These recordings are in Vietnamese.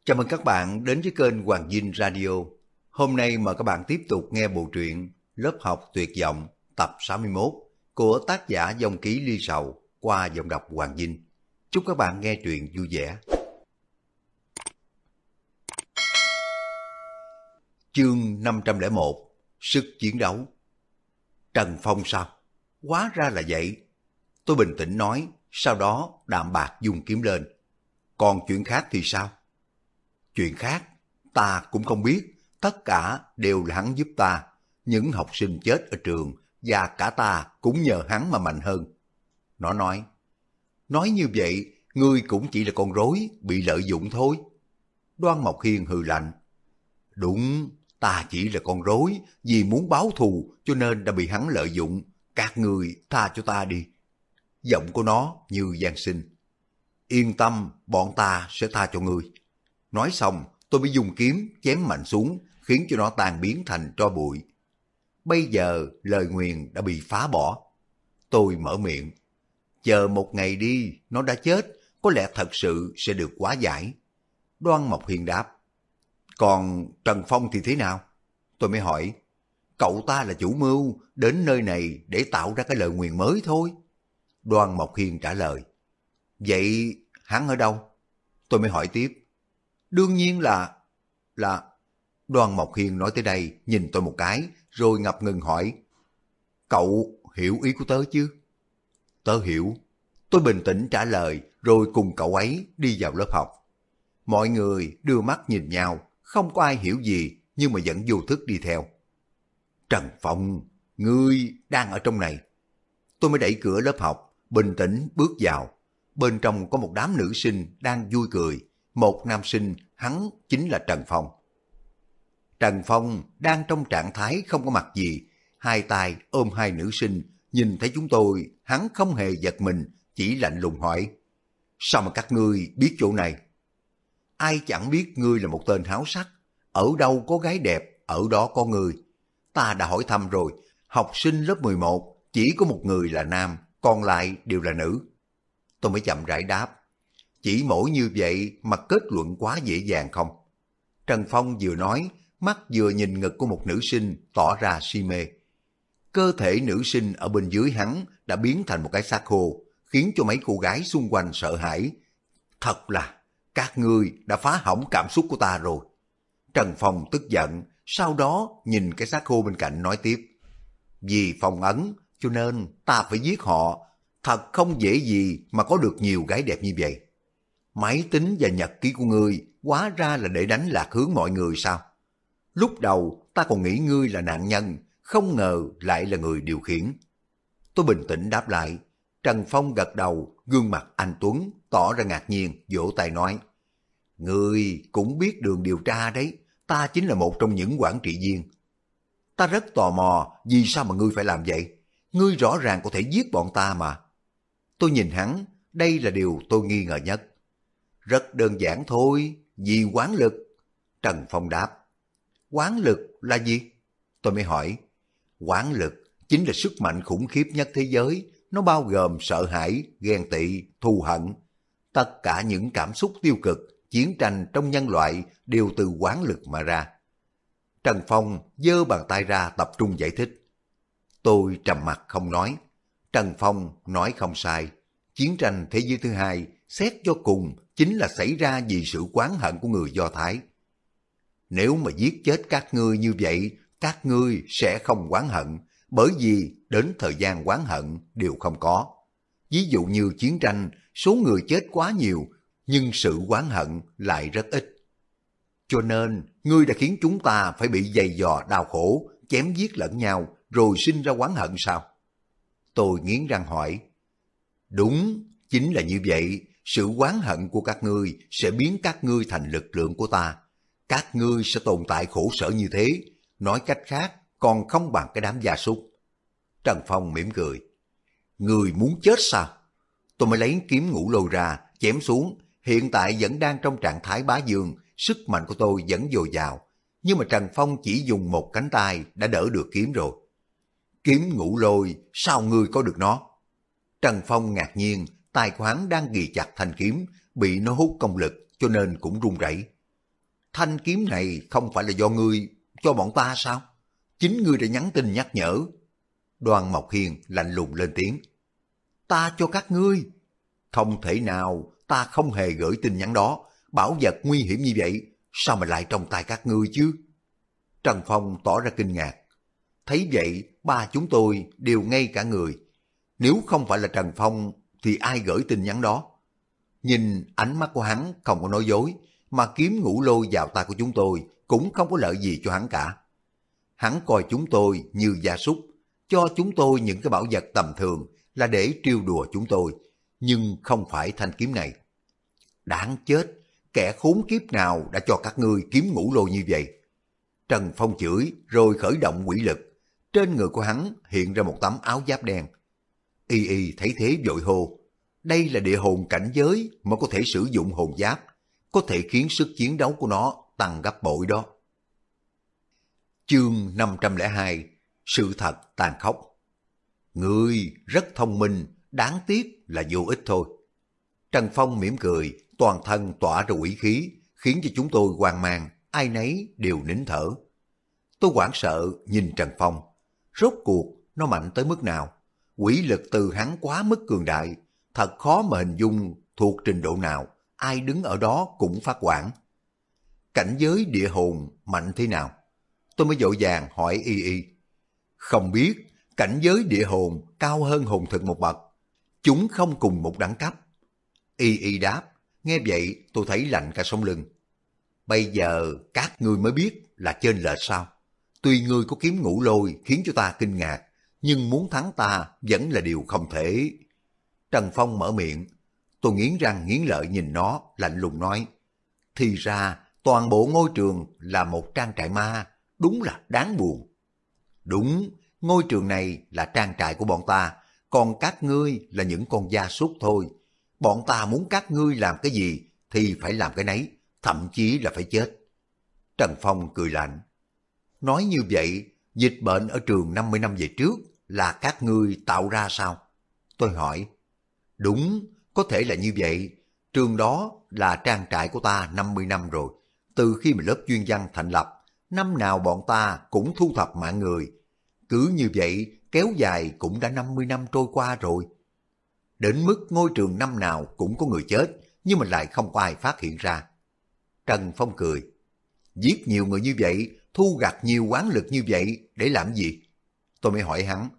Chào mừng các bạn đến với kênh Hoàng Dinh Radio. Hôm nay mời các bạn tiếp tục nghe bộ truyện Lớp học tuyệt vọng tập 61 của tác giả Vong Ký Ly Sầu qua giọng đọc Hoàng Dinh. Chúc các bạn nghe truyện vui vẻ. Chương 501 Sức chiến đấu. Trần Phong sao? Hóa ra là vậy. Tôi bình tĩnh nói, sau đó đạm bạc dùng kiếm lên. Còn chuyện khác thì sao? Chuyện khác, ta cũng không biết, tất cả đều là hắn giúp ta. Những học sinh chết ở trường và cả ta cũng nhờ hắn mà mạnh hơn. Nó nói như vậy, ngươi cũng chỉ là con rối, bị lợi dụng thôi. Đoan Mộc Hiên hừ lạnh. Đúng, ta chỉ là con rối, vì muốn báo thù cho nên đã bị hắn lợi dụng. Các ngươi tha cho ta đi. Giọng của nó như van xin. Yên tâm, bọn ta sẽ tha cho ngươi. Nói xong, tôi mới dùng kiếm chém mạnh xuống, khiến cho nó tan biến thành tro bụi. Bây giờ lời nguyền đã bị phá bỏ. Tôi mở miệng. Chờ một ngày đi, nó đã chết, có lẽ thật sự sẽ được hóa giải. Đoan Mộc Hiên đáp. Còn Trần Phong thì thế nào? Tôi mới hỏi. Cậu ta là chủ mưu, đến nơi này để tạo ra cái lời nguyền mới thôi. Đoan Mộc Hiên trả lời. Vậy hắn ở đâu? Tôi mới hỏi tiếp. Đương nhiên là... Đoan Mộc Hiên nói tới đây, nhìn tôi một cái, rồi ngập ngừng hỏi. Cậu hiểu ý của tớ chứ? Tớ hiểu. Tôi bình tĩnh trả lời, rồi cùng cậu ấy đi vào lớp học. Mọi người đưa mắt nhìn nhau, không có ai hiểu gì, nhưng mà vẫn vô thức đi theo. Trần Phong, ngươi đang ở trong này. Tôi mới đẩy cửa lớp học, bình tĩnh bước vào. Bên trong có một đám nữ sinh đang vui cười. Một nam sinh, hắn chính là Trần Phong. Trần Phong đang trong trạng thái không có mặt gì, hai tay ôm hai nữ sinh, nhìn thấy chúng tôi, hắn không hề giật mình, chỉ lạnh lùng hỏi. Sao mà các ngươi biết chỗ này? Ai chẳng biết ngươi là một tên háo sắc, ở đâu có gái đẹp, ở đó có ngươi. Ta đã hỏi thăm rồi, học sinh lớp 11, chỉ có một người là nam, còn lại đều là nữ. Tôi mới chậm rãi đáp. Chỉ mỗi như vậy mà kết luận quá dễ dàng không? Trần Phong vừa nói, mắt vừa nhìn ngực của một nữ sinh tỏ ra si mê. Cơ thể nữ sinh ở bên dưới hắn đã biến thành một cái xác khô, khiến cho mấy cô gái xung quanh sợ hãi. Thật là, các ngươi đã phá hỏng cảm xúc của ta rồi. Trần Phong tức giận, sau đó nhìn cái xác khô bên cạnh nói tiếp. Vì phong ấn, cho nên ta phải giết họ. Thật không dễ gì mà có được nhiều gái đẹp như vậy. Máy tính và nhật ký của ngươi hóa ra là để đánh lạc hướng mọi người sao? Lúc đầu ta còn nghĩ ngươi là nạn nhân, không ngờ lại là người điều khiển. Tôi bình tĩnh đáp lại. Trần Phong gật đầu, gương mặt anh tuấn, tỏ ra ngạc nhiên, vỗ tay nói. Ngươi cũng biết đường điều tra đấy, ta chính là một trong những quản trị viên. Ta rất tò mò, vì sao mà ngươi phải làm vậy? Ngươi rõ ràng có thể giết bọn ta mà. Tôi nhìn hắn, đây là điều tôi nghi ngờ nhất. Rất đơn giản thôi, vì oán lực. Trần Phong đáp. Oán lực là gì? Tôi mới hỏi. Oán lực chính là sức mạnh khủng khiếp nhất thế giới. Nó bao gồm sợ hãi, ghen tị, thù hận. Tất cả những cảm xúc tiêu cực, chiến tranh trong nhân loại đều từ oán lực mà ra. Trần Phong giơ bàn tay ra tập trung giải thích. Tôi trầm mặc không nói. Trần Phong nói không sai. Chiến tranh thế giới thứ hai, xét cho cùng, chính là xảy ra vì sự oán hận của người Do Thái. Nếu mà giết chết các ngươi như vậy, các ngươi sẽ không oán hận, bởi vì đến thời gian oán hận đều không có. Ví dụ như chiến tranh, số người chết quá nhiều, nhưng sự oán hận lại rất ít. Cho nên, ngươi đã khiến chúng ta phải bị giày vò đau khổ, chém giết lẫn nhau, rồi sinh ra oán hận sao? Tôi nghiến răng hỏi. Đúng, chính là như vậy. Sự oán hận của các ngươi sẽ biến các ngươi thành lực lượng của ta. Các ngươi sẽ tồn tại khổ sở như thế. Nói cách khác, còn không bằng cái đám gia súc. Trần Phong mỉm cười. Ngươi muốn chết sao? Tôi mới lấy kiếm ngũ lôi ra, chém xuống. Hiện tại vẫn đang trong trạng thái bá vương, sức mạnh của tôi vẫn dồi dào. Nhưng mà Trần Phong chỉ dùng một cánh tay đã đỡ được kiếm rồi. Kiếm ngũ lôi, sao ngươi có được nó? Trần Phong ngạc nhiên, tay của hắn đang ghi chặt thanh kiếm, bị nó hút công lực cho nên cũng run rẩy. thanh kiếm này không phải là do ngươi cho bọn ta sao? Chính ngươi đã nhắn tin nhắc nhở. Đoan Mộc Hiên lạnh lùng lên tiếng. Ta cho các ngươi. Không thể nào, ta không hề gửi tin nhắn đó. Bảo vật nguy hiểm như vậy, sao mà lại trong tay các ngươi chứ? Trần Phong tỏ ra kinh ngạc. Thấy vậy, ba chúng tôi đều ngây cả người. Nếu không phải là Trần Phong, thì ai gửi tin nhắn đó? Nhìn ánh mắt của hắn không có nói dối, mà kiếm ngũ lôi vào tay của chúng tôi cũng không có lợi gì cho hắn cả. Hắn coi chúng tôi như gia súc, cho chúng tôi những cái bảo vật tầm thường là để trêu đùa chúng tôi, nhưng không phải thanh kiếm này. Đáng chết, kẻ khốn kiếp nào đã cho các ngươi kiếm ngũ lôi như vậy? Trần Phong chửi rồi khởi động quỷ lực. Trên người của hắn hiện ra một tấm áo giáp đen. Y Y thấy thế vội hô. Đây là địa hồn cảnh giới mà có thể sử dụng hồn giáp, có thể khiến sức chiến đấu của nó tăng gấp bội đó. Chương 502. Sự thật tàn khốc. Ngươi rất thông minh, đáng tiếc là vô ích thôi. Trần Phong mỉm cười, toàn thân tỏa ra quỷ khí, khiến cho chúng tôi hoang mang, ai nấy đều nín thở. Tôi hoảng sợ nhìn Trần Phong. Rốt cuộc nó mạnh tới mức nào? Quỷ lực từ hắn quá mức cường đại, thật khó mà hình dung thuộc trình độ nào, ai đứng ở đó cũng phát hoảng. Cảnh giới địa hồn mạnh thế nào? Tôi mới vội vàng hỏi Y Y. Không biết, cảnh giới địa hồn cao hơn hồn thực một bậc. Chúng không cùng một đẳng cấp. Y Y đáp, nghe vậy tôi thấy lạnh cả sống lưng. Bây giờ các ngươi mới biết là chênh lệch sao? Tuy ngươi có kiếm ngũ lôi khiến cho ta kinh ngạc, nhưng muốn thắng ta vẫn là điều không thể. Trần Phong mở miệng, tôi nghiến răng nghiến lợi nhìn nó, lạnh lùng nói. Thì ra toàn bộ ngôi trường là một trang trại ma, đúng là đáng buồn. Đúng, ngôi trường này là trang trại của bọn ta, còn các ngươi là những con gia súc thôi. Bọn ta muốn các ngươi làm cái gì thì phải làm cái nấy, thậm chí là phải chết. Trần Phong cười lạnh. Nói như vậy, dịch bệnh ở trường 50 năm về trước là các ngươi tạo ra sao? Tôi hỏi. Đúng, có thể là như vậy. Trường đó là trang trại của ta 50 năm rồi. Từ khi mà lớp chuyên văn thành lập, năm nào bọn ta cũng thu thập mạng người. Cứ như vậy, kéo dài cũng đã 50 năm trôi qua rồi. Đến mức ngôi trường năm nào cũng có người chết, nhưng mà lại không có ai phát hiện ra. Trần Phong cười. Giết nhiều người như vậy, thu gặt nhiều oán lực như vậy, để làm gì? Tôi mới hỏi hắn.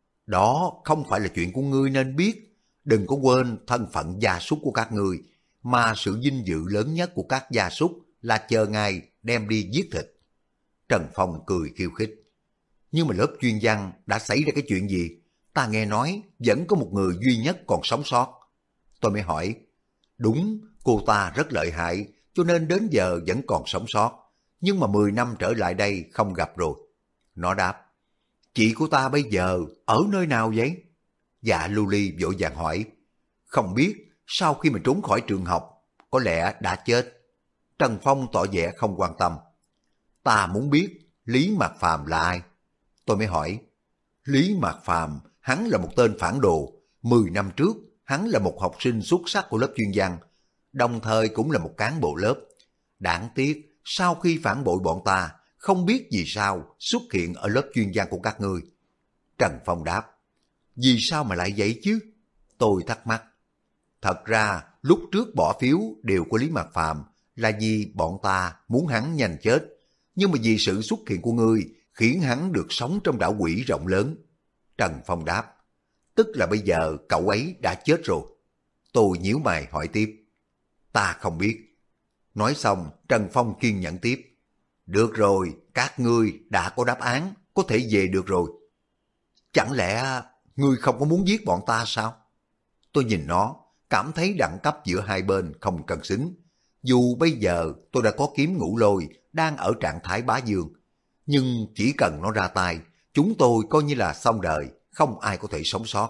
Đó không phải là chuyện của ngươi nên biết. Đừng có quên thân phận gia súc của các ngươi, mà sự vinh dự lớn nhất của các gia súc là chờ ngài đem đi giết thịt. Trần Phong cười khiêu khích. Nhưng mà lớp chuyên văn đã xảy ra cái chuyện gì? Ta nghe nói vẫn có một người duy nhất còn sống sót. Tôi mới hỏi. Đúng, cô ta rất lợi hại, cho nên đến giờ vẫn còn sống sót. Nhưng mà 10 năm trở lại đây không gặp rồi. Nó đáp. Chị của ta bây giờ ở nơi nào vậy? Dạ Lưu Ly vội vàng hỏi. Không biết, sau khi mà trốn khỏi trường học, có lẽ đã chết. Trần Phong tỏ vẻ không quan tâm. Ta muốn biết Lý Mạc Phàm là ai? Tôi mới hỏi. Lý Mạc Phàm, hắn là một tên phản đồ. 10 năm trước, hắn là một học sinh xuất sắc của lớp chuyên văn, đồng thời cũng là một cán bộ lớp. Đáng tiếc, sau khi phản bội bọn ta, không biết vì sao xuất hiện ở lớp chuyên văn của các ngươi. Trần Phong đáp. Vì sao mà lại vậy chứ? Tôi thắc mắc. Thật ra, lúc trước bỏ phiếu đều của Lý Mạc Phàm là vì bọn ta muốn hắn nhanh chết, nhưng mà vì sự xuất hiện của ngươi khiến hắn được sống trong đảo quỷ rộng lớn. Trần Phong đáp. Tức là bây giờ cậu ấy đã chết rồi. Tôi nhíu mày hỏi tiếp. Ta không biết. Nói xong, Trần Phong kiên nhẫn tiếp. Được rồi, các ngươi đã có đáp án, có thể về được rồi. Chẳng lẽ ngươi không có muốn giết bọn ta sao? Tôi nhìn nó, cảm thấy đẳng cấp giữa hai bên không cân xứng. Dù bây giờ tôi đã có kiếm ngũ lôi, đang ở trạng thái bá dương, nhưng chỉ cần nó ra tay, chúng tôi coi như là xong đời, không ai có thể sống sót.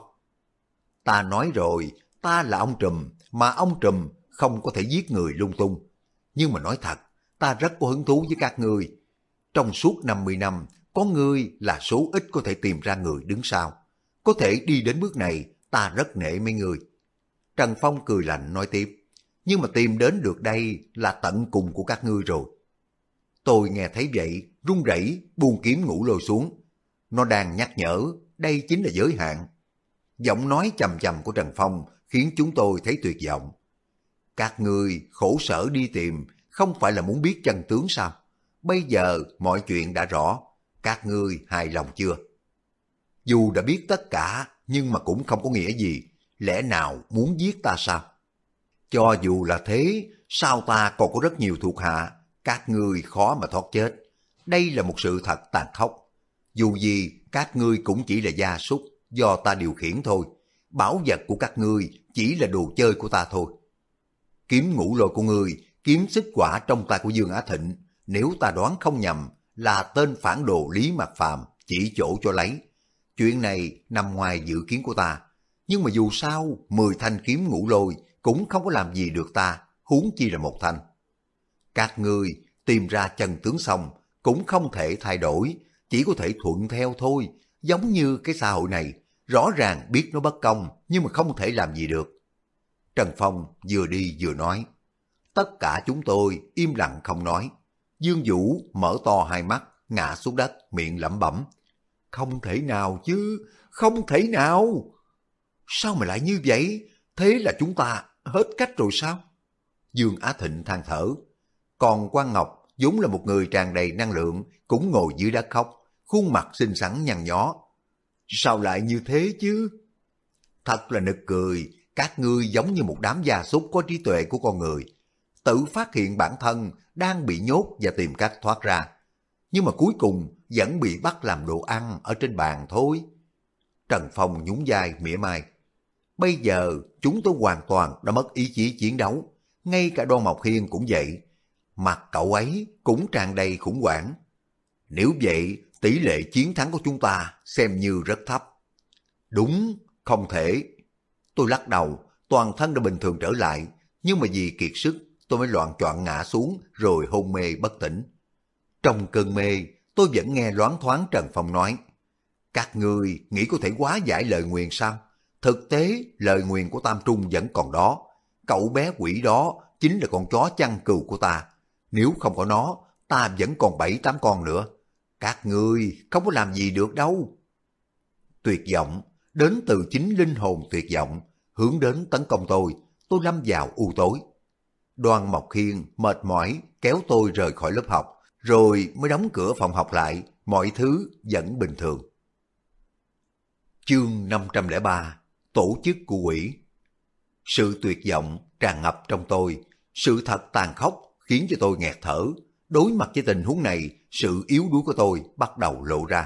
Ta nói rồi, ta là ông trùm, mà ông trùm không có thể giết người lung tung. Nhưng mà nói thật, ta rất có hứng thú với các ngươi. Trong suốt 50 năm, có ngươi là số ít có thể tìm ra người đứng sau. Có thể đi đến bước này, ta rất nể mấy người. Trần Phong cười lạnh nói tiếp. Nhưng mà tìm đến được đây là tận cùng của các ngươi rồi. Tôi nghe thấy vậy, run rẩy buông kiếm ngũ lôi xuống. Nó đang nhắc nhở, đây chính là giới hạn. Giọng nói trầm trầm của Trần Phong khiến chúng tôi thấy tuyệt vọng. Các ngươi khổ sở đi tìm, không phải là muốn biết chân tướng sao? Bây giờ mọi chuyện đã rõ, các ngươi hài lòng chưa? Dù đã biết tất cả, nhưng mà cũng không có nghĩa gì. Lẽ nào muốn giết ta sao? Cho dù là thế, sao ta còn có rất nhiều thuộc hạ, các ngươi khó mà thoát chết. Đây là một sự thật tàn khốc. Dù gì, các ngươi cũng chỉ là gia súc do ta điều khiển thôi. Bảo vật của các ngươi chỉ là đồ chơi của ta thôi. Kiếm ngũ lôi của ngươi, kiếm xích quả trong tay của Dương Á Thịnh, nếu ta đoán không nhầm, là tên phản đồ Lý Mạc Phàm chỉ chỗ cho lấy. Chuyện này nằm ngoài dự kiến của ta. Nhưng mà dù sao, 10 thanh kiếm ngũ lôi cũng không có làm gì được ta, huống chi là một thanh. Các ngươi tìm ra chân tướng xong, cũng không thể thay đổi, chỉ có thể thuận theo thôi. Giống như cái xã hội này, rõ ràng biết nó bất công, nhưng mà không thể làm gì được. Trần Phong vừa đi vừa nói. Tất cả chúng tôi im lặng không nói. Dương Vũ mở to hai mắt, ngã xuống đất, miệng lẩm bẩm. Không thể nào chứ, không thể nào. Sao mà lại như vậy? Thế là chúng ta hết cách rồi sao? Dương Á Thịnh than thở. Còn Quang Ngọc vốn là một người tràn đầy năng lượng, cũng ngồi dưới đất khóc, khuôn mặt xinh xắn nhăn nhó. Sao lại như thế chứ? Thật là nực cười, các ngươi giống như một đám gia súc có trí tuệ của con người. Tự phát hiện bản thân đang bị nhốt và tìm cách thoát ra. Nhưng mà cuối cùng vẫn bị bắt làm đồ ăn ở trên bàn thôi. Trần Phong nhún vai mỉa mai. Bây giờ chúng tôi hoàn toàn đã mất ý chí chiến đấu. Ngay cả Đoan Mộc Hiên cũng vậy. Mặt cậu ấy cũng tràn đầy khủng hoảng. Nếu vậy, tỷ lệ chiến thắng của chúng ta xem như rất thấp. Đúng, không thể. Tôi lắc đầu, toàn thân đã bình thường trở lại. Nhưng mà vì kiệt sức, tôi mới loạng choạng ngã xuống rồi hôn mê bất tỉnh. Trong cơn mê, tôi vẫn nghe loáng thoáng Trần Phong nói. Các ngươi nghĩ có thể hóa giải lời nguyền sao? Thực tế, lời nguyền của Tam Trung vẫn còn đó. Cậu bé quỷ đó chính là con chó chăn cừu của ta. Nếu không có nó, ta vẫn còn 7-8 con nữa. Các ngươi không có làm gì được đâu. Tuyệt vọng, đến từ chính linh hồn tuyệt vọng, hướng đến tấn công tôi lâm vào u tối. Đoan Mộc Hiên mệt mỏi kéo tôi rời khỏi lớp học, rồi mới đóng cửa phòng học lại, mọi thứ vẫn bình thường. Chương 503, Tổ chức của quỷ. Sự tuyệt vọng tràn ngập trong tôi, sự thật tàn khốc khiến cho tôi nghẹt thở. Đối mặt với tình huống này, sự yếu đuối của tôi bắt đầu lộ ra.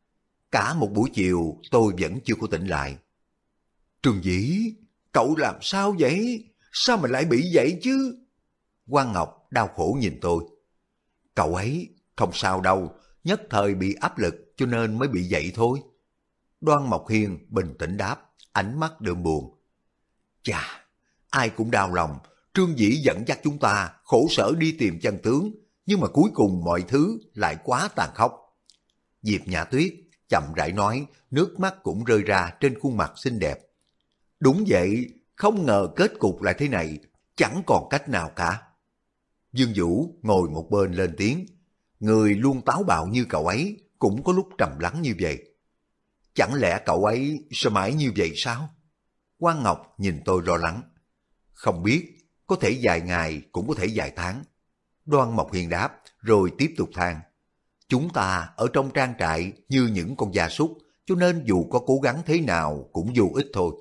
Cả một buổi chiều tôi vẫn chưa có tỉnh lại. Trường Dĩ, cậu làm sao vậy? Sao mà lại bị vậy chứ? Quang Ngọc đau khổ nhìn tôi. Cậu ấy không sao đâu, nhất thời bị áp lực cho nên mới bị vậy thôi. Đoan Mộc Hiên bình tĩnh đáp, ánh mắt đượm buồn. Chà, ai cũng đau lòng, Trương Dĩ dẫn dắt chúng ta khổ sở đi tìm chân tướng, nhưng mà cuối cùng mọi thứ lại quá tàn khốc. Diệp Nhã Tuyết chậm rãi nói, nước mắt cũng rơi ra trên khuôn mặt xinh đẹp. Đúng vậy, không ngờ kết cục lại thế này, chẳng còn cách nào cả. Dương Vũ ngồi một bên lên tiếng, người luôn táo bạo như cậu ấy cũng có lúc trầm lắng như vậy. Chẳng lẽ cậu ấy sẽ mãi như vậy sao? Quang Ngọc nhìn tôi lo lắng. Không biết, có thể vài ngày cũng có thể vài tháng. Đoan Mộc Hiền đáp, rồi tiếp tục than. Chúng ta ở trong trang trại như những con gia súc, cho nên dù có cố gắng thế nào cũng vô ích thôi.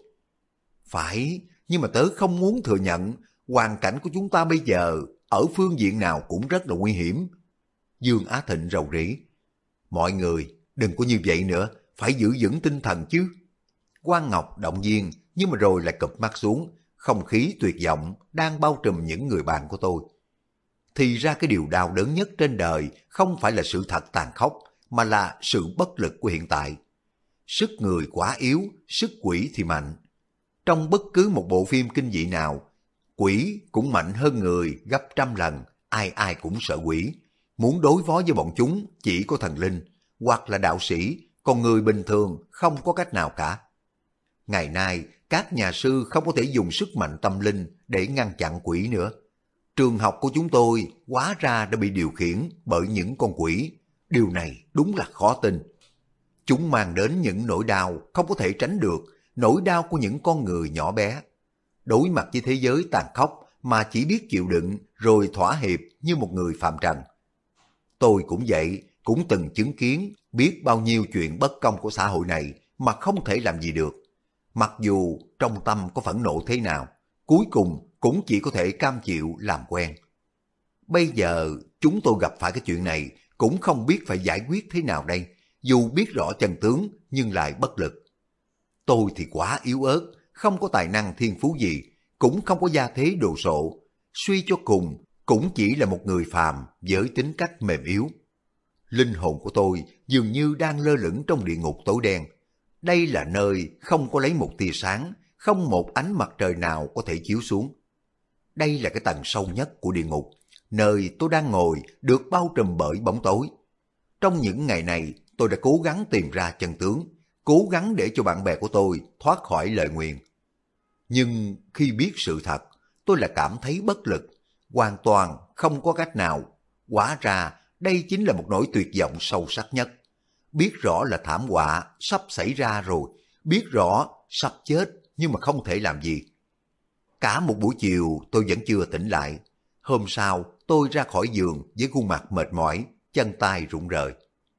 Phải, nhưng mà tớ không muốn thừa nhận, hoàn cảnh của chúng ta bây giờ ở phương diện nào cũng rất là nguy hiểm. Dương Á Thịnh rầu rĩ. Mọi người đừng có như vậy nữa, phải giữ vững tinh thần chứ. Quang Ngọc động viên, nhưng mà rồi lại cụp mắt xuống, không khí tuyệt vọng đang bao trùm những người bạn của tôi. Thì ra cái điều đau đớn nhất trên đời không phải là sự thật tàn khốc, mà là sự bất lực của hiện tại. Sức người quá yếu, sức quỷ thì mạnh. Trong bất cứ một bộ phim kinh dị nào, quỷ cũng mạnh hơn người gấp 100 lần, ai ai cũng sợ quỷ. Muốn đối phó với bọn chúng chỉ có thần linh, hoặc là đạo sĩ, còn người bình thường không có cách nào cả. Ngày nay, các nhà sư không có thể dùng sức mạnh tâm linh để ngăn chặn quỷ nữa. Trường học của chúng tôi hóa ra đã bị điều khiển bởi những con quỷ. Điều này đúng là khó tin. Chúng mang đến những nỗi đau không có thể tránh được, nỗi đau của những con người nhỏ bé. Đối mặt với thế giới tàn khốc mà chỉ biết chịu đựng rồi thỏa hiệp như một người phàm trần. Tôi cũng vậy, cũng từng chứng kiến biết bao nhiêu chuyện bất công của xã hội này mà không thể làm gì được. Mặc dù trong tâm có phẫn nộ thế nào, cuối cùng cũng chỉ có thể cam chịu làm quen. Bây giờ chúng tôi gặp phải cái chuyện này cũng không biết phải giải quyết thế nào đây, dù biết rõ chân tướng nhưng lại bất lực. Tôi thì quá yếu ớt, không có tài năng thiên phú gì, cũng không có gia thế đồ sộ, suy cho cùng cũng chỉ là một người phàm với tính cách mềm yếu. Linh hồn của tôi dường như đang lơ lửng trong địa ngục tối đen. Đây là nơi không có lấy một tia sáng, không một ánh mặt trời nào có thể chiếu xuống. Đây là cái tầng sâu nhất của địa ngục, nơi tôi đang ngồi được bao trùm bởi bóng tối. Trong những ngày này, tôi đã cố gắng tìm ra chân tướng, cố gắng để cho bạn bè của tôi thoát khỏi lời nguyền. Nhưng khi biết sự thật, tôi lại cảm thấy bất lực, hoàn toàn không có cách nào. Hóa ra đây chính là một nỗi tuyệt vọng sâu sắc nhất. Biết rõ là thảm họa sắp xảy ra rồi, biết rõ sắp chết nhưng mà không thể làm gì. Cả một buổi chiều tôi vẫn chưa tỉnh lại. Hôm sau tôi ra khỏi giường với khuôn mặt mệt mỏi, chân tay rụng rời.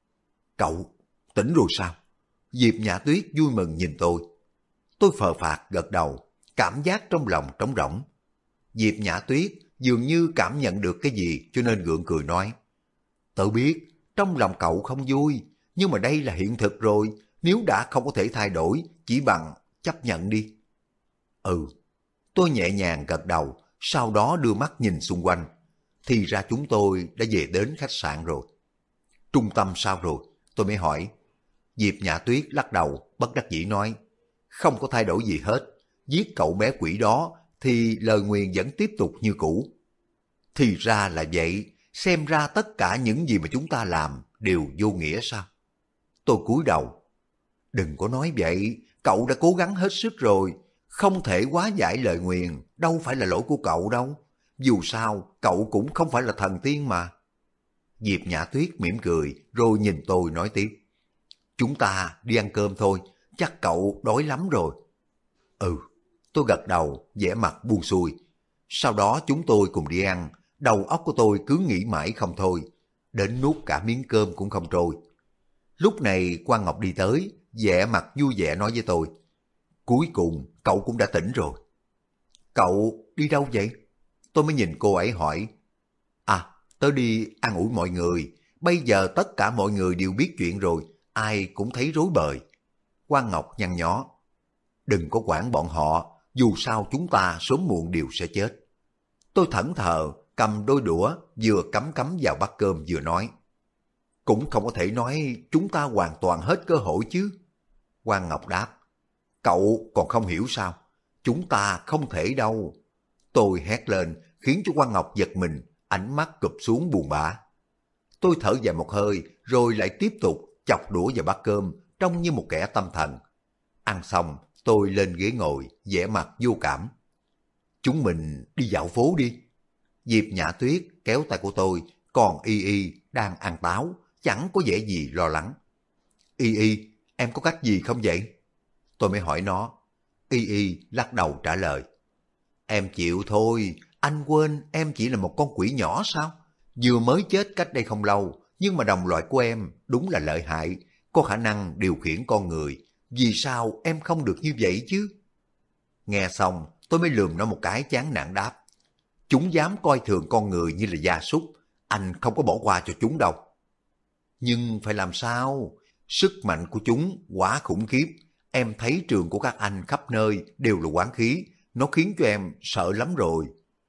Cậu, tỉnh rồi sao? Diệp Nhã Tuyết vui mừng nhìn tôi. Tôi phờ phạc gật đầu, cảm giác trong lòng trống rỗng. Diệp Nhã Tuyết dường như cảm nhận được cái gì cho nên gượng cười nói. Tớ biết, trong lòng cậu không vui, nhưng mà đây là hiện thực rồi, nếu đã không có thể thay đổi, chỉ bằng chấp nhận đi. Ừ, tôi nhẹ nhàng gật đầu, sau đó đưa mắt nhìn xung quanh. Thì ra chúng tôi đã về đến khách sạn rồi. Trung tâm sao rồi? Tôi mới hỏi. Diệp Nhã Tuyết lắc đầu, bất đắc dĩ nói. Không có thay đổi gì hết, giết cậu bé quỷ đó thì lời nguyền vẫn tiếp tục như cũ. Thì ra là vậy, xem ra tất cả những gì mà chúng ta làm đều vô nghĩa sao? Tôi cúi đầu. Đừng có nói vậy, cậu đã cố gắng hết sức rồi, không thể hóa giải lời nguyền, đâu phải là lỗi của cậu đâu. Dù sao, cậu cũng không phải là thần tiên mà. Diệp Nhã Tuyết mỉm cười, rồi nhìn tôi nói tiếp. Chúng ta đi ăn cơm thôi, chắc cậu đói lắm rồi. Ừ, tôi gật đầu, vẻ mặt buông xuôi. Sau đó chúng tôi cùng đi ăn, đầu óc của tôi cứ nghĩ mãi không thôi, đến nuốt cả miếng cơm cũng không trôi. Lúc này Quang Ngọc đi tới, vẻ mặt vui vẻ nói với tôi. Cuối cùng cậu cũng đã tỉnh rồi. Cậu đi đâu vậy? Tôi mới nhìn cô ấy hỏi. À, tớ đi an ủi mọi người, bây giờ tất cả mọi người đều biết chuyện rồi, ai cũng thấy rối bời. Quang Ngọc nhăn nhó. Đừng có quản bọn họ, dù sao chúng ta sớm muộn đều sẽ chết. Tôi thẫn thờ, cầm đôi đũa, vừa cắm cắm vào bát cơm vừa nói. Cũng không có thể nói chúng ta hoàn toàn hết cơ hội chứ. Quang Ngọc đáp. Cậu còn không hiểu sao? Chúng ta không thể đâu. Tôi hét lên, khiến cho Quang Ngọc giật mình, ánh mắt cụp xuống buồn bã. Tôi thở dài một hơi, rồi lại tiếp tục chọc đũa vào bát cơm, trông như một kẻ tâm thần. Ăn xong, tôi lên ghế ngồi, vẻ mặt vô cảm. Chúng mình đi dạo phố đi. Diệp Nhã Tuyết kéo tay của tôi, còn Y Y đang ăn táo, chẳng có vẻ gì lo lắng. Y Y, em có cách gì không vậy? Tôi mới hỏi nó. Y Y lắc đầu trả lời. Em chịu thôi, anh quên em chỉ là một con quỷ nhỏ sao? Vừa mới chết cách đây không lâu, nhưng mà đồng loại của em đúng là lợi hại, có khả năng điều khiển con người. Vì sao em không được như vậy chứ? Nghe xong, tôi mới lườm nó một cái chán nản đáp. Chúng dám coi thường con người như là gia súc, anh không có bỏ qua cho chúng đâu. Nhưng phải làm sao? Sức mạnh của chúng quá khủng khiếp. Em thấy trường của các anh khắp nơi đều là oán khí, nó khiến cho em sợ lắm rồi.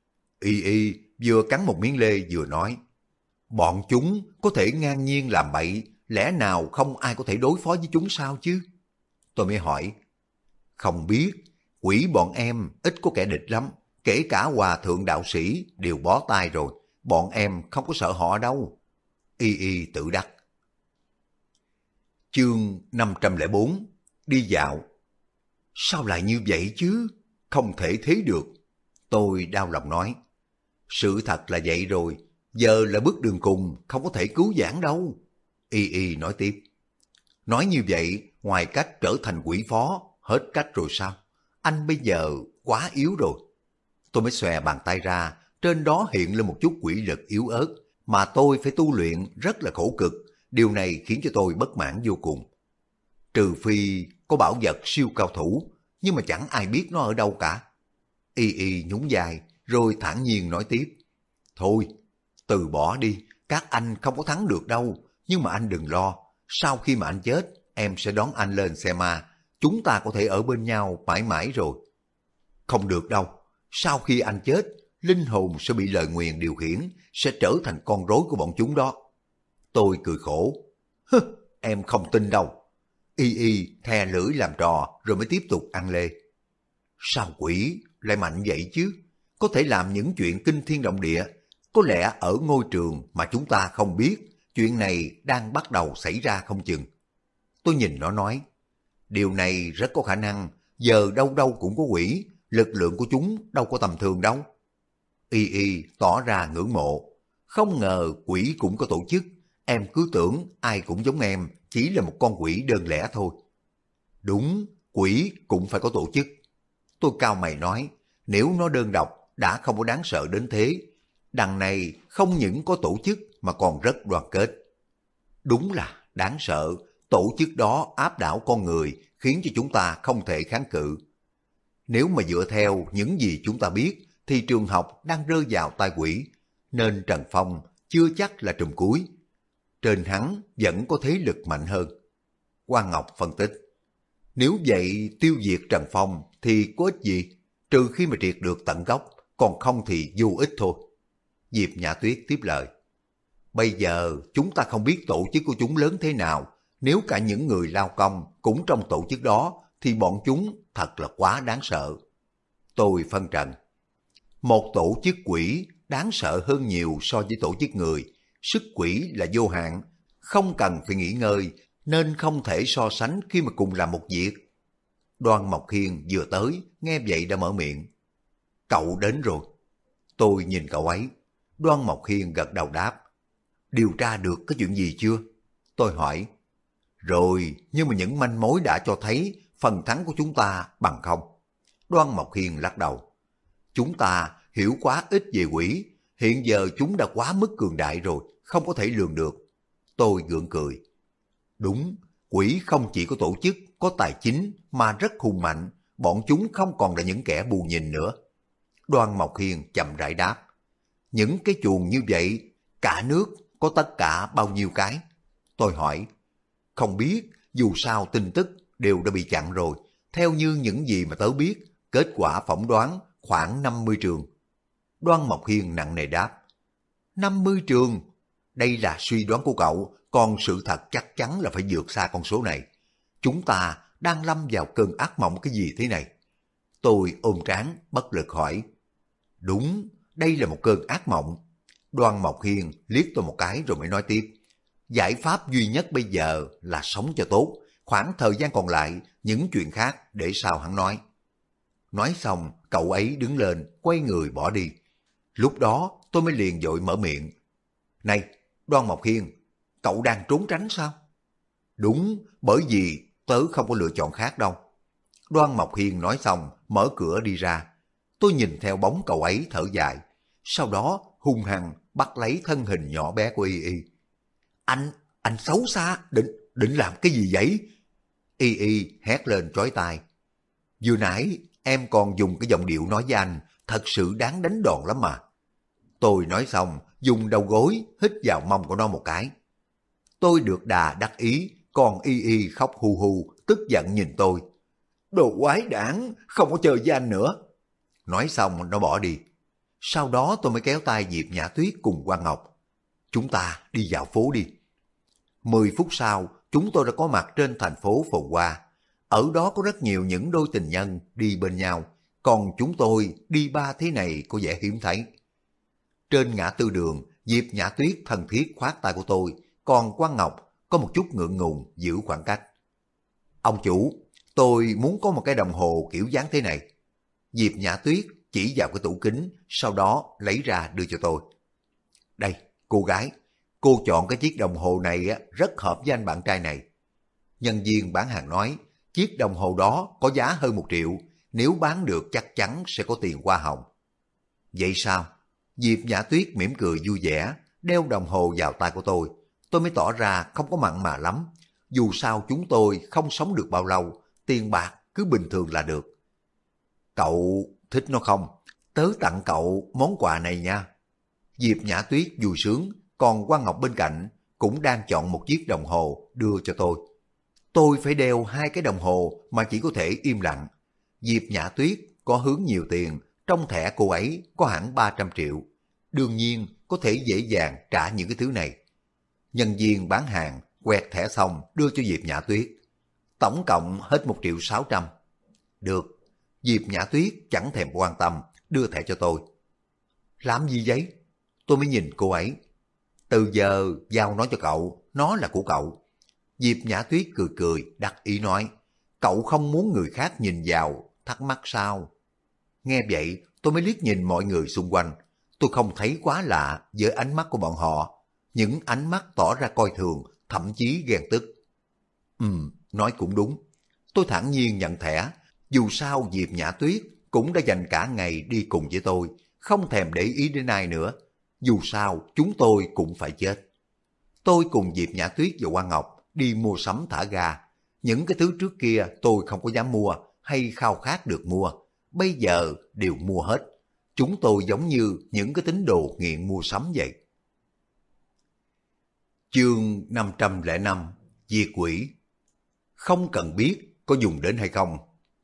Y Y vừa cắn một miếng lê vừa nói. Bọn chúng có thể ngang nhiên làm bậy, lẽ nào không ai có thể đối phó với chúng sao chứ? Tôi mới hỏi. Không biết, quỷ bọn em ít có kẻ địch lắm, kể cả hòa thượng đạo sĩ đều bó tay rồi, bọn em không có sợ họ đâu. Y Y tự đắc. Chương 504. Đi dạo. Sao lại như vậy chứ? Không thể thế được. Tôi đau lòng nói. Sự thật là vậy rồi, giờ là bước đường cùng, không có thể cứu vãn đâu. Y Y nói tiếp. Nói như vậy, ngoài cách trở thành quỷ phó, hết cách rồi sao? Anh bây giờ quá yếu rồi. Tôi mới xòe bàn tay ra, trên đó hiện lên một chút quỷ lực yếu ớt, mà tôi phải tu luyện rất là khổ cực. Điều này khiến cho tôi bất mãn vô cùng. Trừ phi có bảo vật siêu cao thủ, nhưng mà chẳng ai biết nó ở đâu cả. Y Y nhún vai, rồi thản nhiên nói tiếp. Thôi, từ bỏ đi, các anh không có thắng được đâu, nhưng mà anh đừng lo. Sau khi mà anh chết, em sẽ đón anh lên xe ma. Chúng ta có thể ở bên nhau mãi mãi rồi. Không được đâu. Sau khi anh chết, linh hồn sẽ bị lời nguyền điều khiển, sẽ trở thành con rối của bọn chúng đó. Tôi cười khổ. Hứ, em không tin đâu. Y Y thè lưỡi làm trò rồi mới tiếp tục ăn lê. Sao quỷ lại mạnh vậy chứ? Có thể làm những chuyện kinh thiên động địa. Có lẽ ở ngôi trường mà chúng ta không biết, chuyện này đang bắt đầu xảy ra không chừng. Tôi nhìn nó nói, điều này rất có khả năng, giờ đâu đâu cũng có quỷ, lực lượng của chúng đâu có tầm thường đâu. Y Y tỏ ra ngưỡng mộ, không ngờ quỷ cũng có tổ chức, em cứ tưởng ai cũng giống em, chỉ là một con quỷ đơn lẻ thôi. Đúng, quỷ cũng phải có tổ chức. Tôi cau mày nói, nếu nó đơn độc đã không có đáng sợ đến thế, đằng này không những có tổ chức mà còn rất đoàn kết. Đúng là đáng sợ, tổ chức đó áp đảo con người khiến cho chúng ta không thể kháng cự. Nếu mà dựa theo những gì chúng ta biết thì trường học đang rơi vào tay quỷ, nên Trần Phong chưa chắc là trùm cuối. Trên hắn vẫn có thế lực mạnh hơn. Quang Ngọc phân tích, nếu vậy tiêu diệt Trần Phong thì có ích gì, trừ khi mà triệt được tận gốc, còn không thì vô ích thôi. Diệp Nhã Tuyết tiếp lời, bây giờ chúng ta không biết tổ chức của chúng lớn thế nào, nếu cả những người lao công cũng trong tổ chức đó thì bọn chúng thật là quá đáng sợ. Tôi phân trần, một tổ chức quỷ đáng sợ hơn nhiều so với tổ chức người, sức quỷ là vô hạn, không cần phải nghỉ ngơi, nên không thể so sánh khi mà cùng làm một việc. Đoan Mộc Hiên vừa tới, nghe vậy đã mở miệng. Cậu đến rồi. Tôi nhìn cậu ấy. Đoan Mộc Hiên gật đầu đáp. Điều tra được cái chuyện gì chưa? Tôi hỏi. Rồi, nhưng mà những manh mối đã cho thấy phần thắng của chúng ta bằng không. Đoan Mộc Hiên lắc đầu. Chúng ta hiểu quá ít về quỷ, hiện giờ chúng đã quá mức cường đại rồi, không có thể lường được. Tôi gượng cười. Đúng, quỷ không chỉ có tổ chức, có tài chính mà rất hùng mạnh, bọn chúng không còn là những kẻ bù nhìn nữa. Đoan Mộc Hiên chậm rãi đáp. Những cái chuồng như vậy, cả nước có tất cả bao nhiêu cái? Tôi hỏi. Không biết, dù sao tin tức đều đã bị chặn rồi. Theo như những gì mà tớ biết, kết quả phỏng đoán khoảng 50 trường. Đoan Mộc Hiên nặng nề đáp. 50 trường? Đây là suy đoán của cậu, còn sự thật chắc chắn là phải vượt xa con số này. Chúng ta đang lâm vào cơn ác mộng cái gì thế này? Tôi ôm trán, bất lực hỏi. Đúng, đây là một cơn ác mộng. Đoan Mộc Hiên liếc tôi một cái rồi mới nói tiếp. Giải pháp duy nhất bây giờ là sống cho tốt, khoảng thời gian còn lại, những chuyện khác để sau hắn nói. Nói xong, cậu ấy đứng lên, quay người bỏ đi. Lúc đó tôi mới liền vội mở miệng. Này, Đoan Mộc Hiên, cậu đang trốn tránh sao? Đúng, bởi vì tớ không có lựa chọn khác đâu. Đoan Mộc Hiên nói xong, mở cửa đi ra. Tôi nhìn theo bóng cậu ấy thở dài. Sau đó hung hăng bắt lấy thân hình nhỏ bé của Y Y. Anh xấu xa, định làm cái gì vậy? Y Y hét lên trói tai. Vừa nãy em còn dùng cái giọng điệu nói với anh, thật sự đáng đánh đòn lắm mà. Tôi nói xong, dùng đầu gối hít vào mông của nó một cái. Tôi được đà đắc ý, còn Y Y khóc hu hu, tức giận nhìn tôi. Đồ quái đản, không có chơi với anh nữa. Nói xong nó bỏ đi. Sau đó tôi mới kéo tay Diệp Nhã Tuyết cùng Quang Ngọc. Chúng ta đi dạo phố đi. 10 phút sau, chúng tôi đã có mặt trên thành phố phồn hoa. Ở đó có rất nhiều những đôi tình nhân đi bên nhau, còn chúng tôi đi ba thế này có vẻ hiếm thấy. Trên ngã tư đường, Diệp Nhã Tuyết thân thiết khoát tay của tôi, còn Quang Ngọc có một chút ngượng ngùng giữ khoảng cách. Ông chủ, tôi muốn có một cái đồng hồ kiểu dáng thế này. Diệp Nhã Tuyết chỉ vào cái tủ kính, sau đó lấy ra đưa cho tôi. Đây, cô gái, cô chọn cái chiếc đồng hồ này rất hợp với anh bạn trai này. Nhân viên bán hàng nói, chiếc đồng hồ đó có giá hơn 1 triệu, nếu bán được chắc chắn sẽ có tiền hoa hồng. Vậy sao? Diệp Nhã Tuyết mỉm cười vui vẻ, đeo đồng hồ vào tay của tôi mới tỏ ra không có mặn mà lắm. Dù sao chúng tôi không sống được bao lâu, tiền bạc cứ bình thường là được. Cậu thích nó không? Tớ tặng cậu món quà này nha. Diệp Nhã Tuyết vui sướng, còn Quang Ngọc bên cạnh cũng đang chọn một chiếc đồng hồ đưa cho tôi. Tôi phải đeo 2 cái đồng hồ mà chỉ có thể im lặng. Diệp Nhã Tuyết có hướng nhiều tiền, trong thẻ cô ấy có hẳn 300 triệu. Đương nhiên có thể dễ dàng trả những cái thứ này. Nhân viên bán hàng quẹt thẻ xong đưa cho Diệp Nhã Tuyết. Tổng cộng hết 1.600.000. Được. Diệp Nhã Tuyết chẳng thèm quan tâm, đưa thẻ cho tôi. Làm gì vậy? Tôi mới nhìn cô ấy. Từ giờ giao nó cho cậu, nó là của cậu. Diệp Nhã Tuyết cười cười, đắc ý nói. Cậu không muốn người khác nhìn vào, thắc mắc sao? Nghe vậy, tôi mới liếc nhìn mọi người xung quanh. Tôi không thấy quá lạ với ánh mắt của bọn họ. Những ánh mắt tỏ ra coi thường, thậm chí ghen tức. Nói cũng đúng. Tôi thản nhiên nhận thẻ. Dù sao Diệp Nhã Tuyết cũng đã dành cả ngày đi cùng với tôi, không thèm để ý đến ai nữa. Dù sao chúng tôi cũng phải chết. Tôi cùng Diệp Nhã Tuyết và Quang Ngọc đi mua sắm thả ga. Những cái thứ trước kia tôi không có dám mua hay khao khát được mua, bây giờ đều mua hết. Chúng tôi giống như những cái tín đồ nghiện mua sắm vậy. Chương 505 Diệt quỷ. Không cần biết có dùng đến hay không.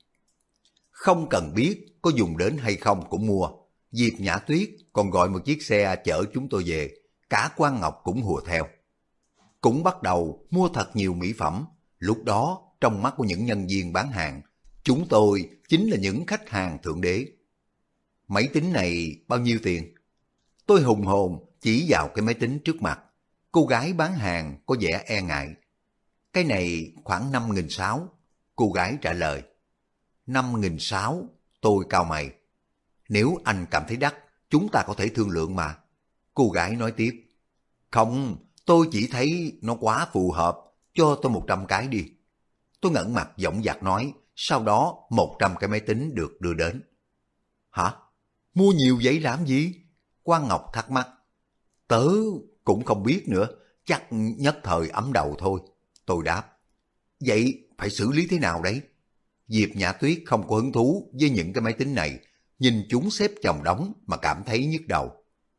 Không cần biết có dùng đến hay không cũng mua. Diệp Nhã Tuyết còn gọi một chiếc xe chở chúng tôi về, cả Quang Ngọc cũng hùa theo. Cũng bắt đầu mua thật nhiều mỹ phẩm. Lúc đó trong mắt của những nhân viên bán hàng, chúng tôi chính là những khách hàng thượng đế. Máy tính này bao nhiêu tiền? Tôi hùng hồn chỉ vào cái máy tính trước mặt. Cô gái bán hàng có vẻ e ngại. Cái này khoảng 5.600. Cô gái trả lời. 5.600, tôi cau mày. Nếu anh cảm thấy đắt, chúng ta có thể thương lượng mà. Cô gái nói tiếp. Không, tôi chỉ thấy nó quá phù hợp, cho tôi 100 cái đi. Tôi ngẩng mặt dõng dạc nói, sau đó 100 cái máy tính được đưa đến. Hả? Mua nhiều vậy làm gì? Quang Ngọc thắc mắc. Tớ cũng không biết nữa, chắc nhất thời ấm đầu thôi. Tôi đáp. Vậy phải xử lý thế nào đấy? Diệp Nhã Tuyết không có hứng thú với những cái máy tính này, nhìn chúng xếp chồng đống mà cảm thấy nhức đầu.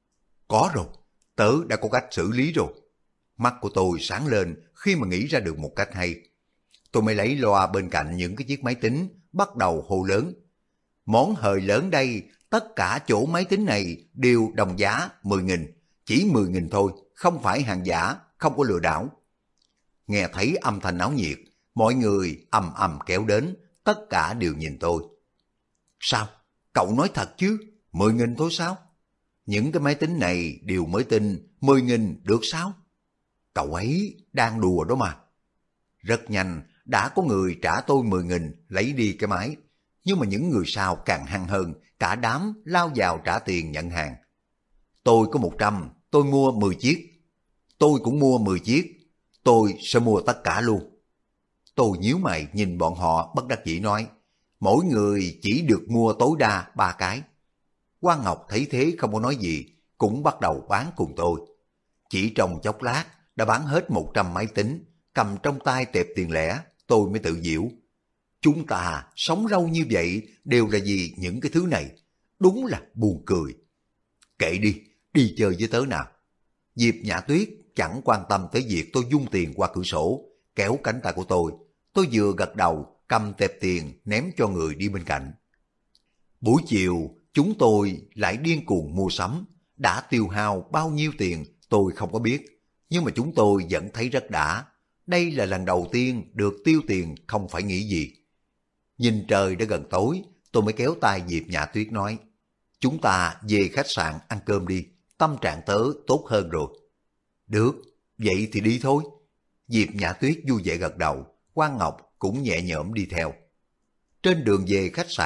Có rồi, tớ đã có cách xử lý rồi. Mắt của tôi sáng lên khi mà nghĩ ra được một cách hay. Tôi mới lấy loa bên cạnh những cái chiếc máy tính, bắt đầu hô lớn. Món hời lớn đây, tất cả chỗ máy tính này đều đồng giá 10.000, chỉ 10.000 thôi, không phải hàng giả, không có lừa đảo. Nghe thấy âm thanh náo nhiệt, mọi người ầm ầm kéo đến, tất cả đều nhìn tôi. Sao? Cậu nói thật chứ? 10.000 thôi sao? Những cái máy tính này đều mới tinh, 10.000 được sao? Cậu ấy đang đùa đó mà. Rất nhanh, đã có người trả tôi 10.000 lấy đi cái máy. Nhưng mà những người sau càng hăng hơn, cả đám lao vào trả tiền nhận hàng. Tôi có 100, tôi mua 10 chiếc. Tôi cũng mua 10 chiếc. Tôi sẽ mua tất cả luôn. Tôi nhíu mày nhìn bọn họ bất đắc dĩ nói, mỗi người chỉ được mua tối đa 3 cái. Quang Ngọc thấy thế không có nói gì, cũng bắt đầu bán cùng tôi. Chỉ trong chốc lát đã bán hết 100 máy tính, cầm trong tay tệp tiền lẻ, tôi mới tự giễu. Chúng ta sống lâu như vậy đều là vì những cái thứ này, đúng là buồn cười. Kệ đi, đi chơi với tớ nào. Diệp Nhã Tuyết chẳng quan tâm tới việc tôi dung tiền qua cửa sổ, kéo cánh tay của tôi. Tôi vừa gật đầu, cầm tệp tiền ném cho người đi bên cạnh. Buổi chiều, chúng tôi lại điên cuồng mua sắm. Đã tiêu hao bao nhiêu tiền tôi không có biết, nhưng mà chúng tôi vẫn thấy rất đã. Đây là lần đầu tiên được tiêu tiền không phải nghĩ gì. Nhìn trời đã gần tối, tôi mới kéo tay Diệp Nhã Tuyết nói, chúng ta về khách sạn ăn cơm đi, tâm trạng tớ tốt hơn rồi. Được, vậy thì đi thôi. Diệp Nhã Tuyết vui vẻ gật đầu, Quang Ngọc cũng nhẹ nhõm đi theo. Trên đường về khách sạn,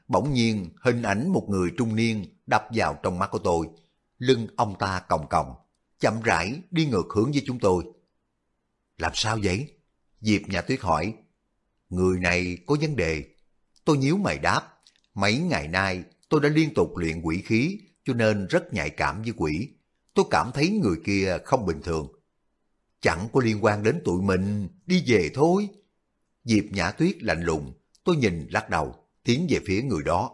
bỗng nhiên hình ảnh một người trung niên đập vào trong mắt của tôi. Lưng ông ta còng còng, chậm rãi đi ngược hướng với chúng tôi. Làm sao vậy? Diệp Nhã Tuyết hỏi. Người này có vấn đề. Tôi nhíu mày đáp. Mấy ngày nay tôi đã liên tục luyện quỷ khí, cho nên rất nhạy cảm với quỷ. Tôi cảm thấy người kia không bình thường. Chẳng có liên quan đến tụi mình, đi về thôi. Diệp Nhã Tuyết lạnh lùng, tôi nhìn lắc đầu, tiến về phía người đó.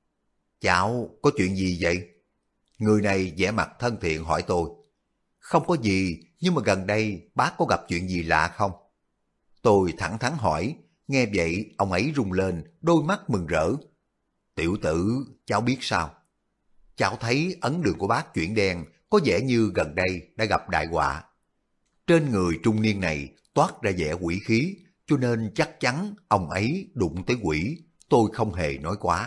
Cháu, có chuyện gì vậy? Người này vẻ mặt thân thiện hỏi tôi. Không có gì, nhưng mà gần đây bác có gặp chuyện gì lạ không? Tôi thẳng thắn hỏi, nghe vậy ông ấy rung lên, đôi mắt mừng rỡ. Tiểu tử, cháu biết sao? Cháu thấy ấn đường của bác chuyển đen, có vẻ như gần đây đã gặp đại họa. Trên người trung niên này toát ra vẻ quỷ khí, cho nên chắc chắn ông ấy đụng tới quỷ, tôi không hề nói quá.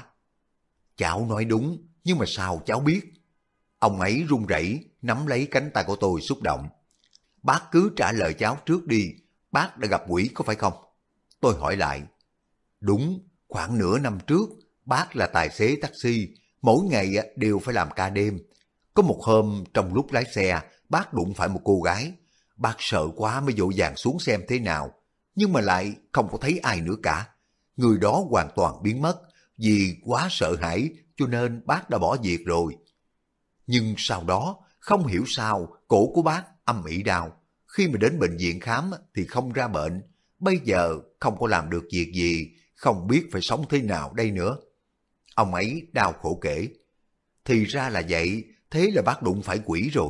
Cháu nói đúng, nhưng mà sao cháu biết? Ông ấy run rẩy nắm lấy cánh tay của tôi xúc động. Bác cứ trả lời cháu trước đi, bác đã gặp quỷ có phải không? Tôi hỏi lại. Đúng, khoảng nửa năm trước, bác là tài xế taxi, mỗi ngày đều phải làm ca đêm. Có một hôm trong lúc lái xe, bác đụng phải một cô gái. Bác sợ quá mới vội vàng xuống xem thế nào, nhưng mà lại không có thấy ai nữa cả. Người đó hoàn toàn biến mất, vì quá sợ hãi cho nên bác đã bỏ việc rồi. Nhưng sau đó, không hiểu sao, cổ của bác âm ỉ đau. Khi mà đến bệnh viện khám thì không ra bệnh, bây giờ không có làm được việc gì, không biết phải sống thế nào đây nữa. Ông ấy đau khổ kể. Thì ra là vậy, thế là bác đụng phải quỷ rồi.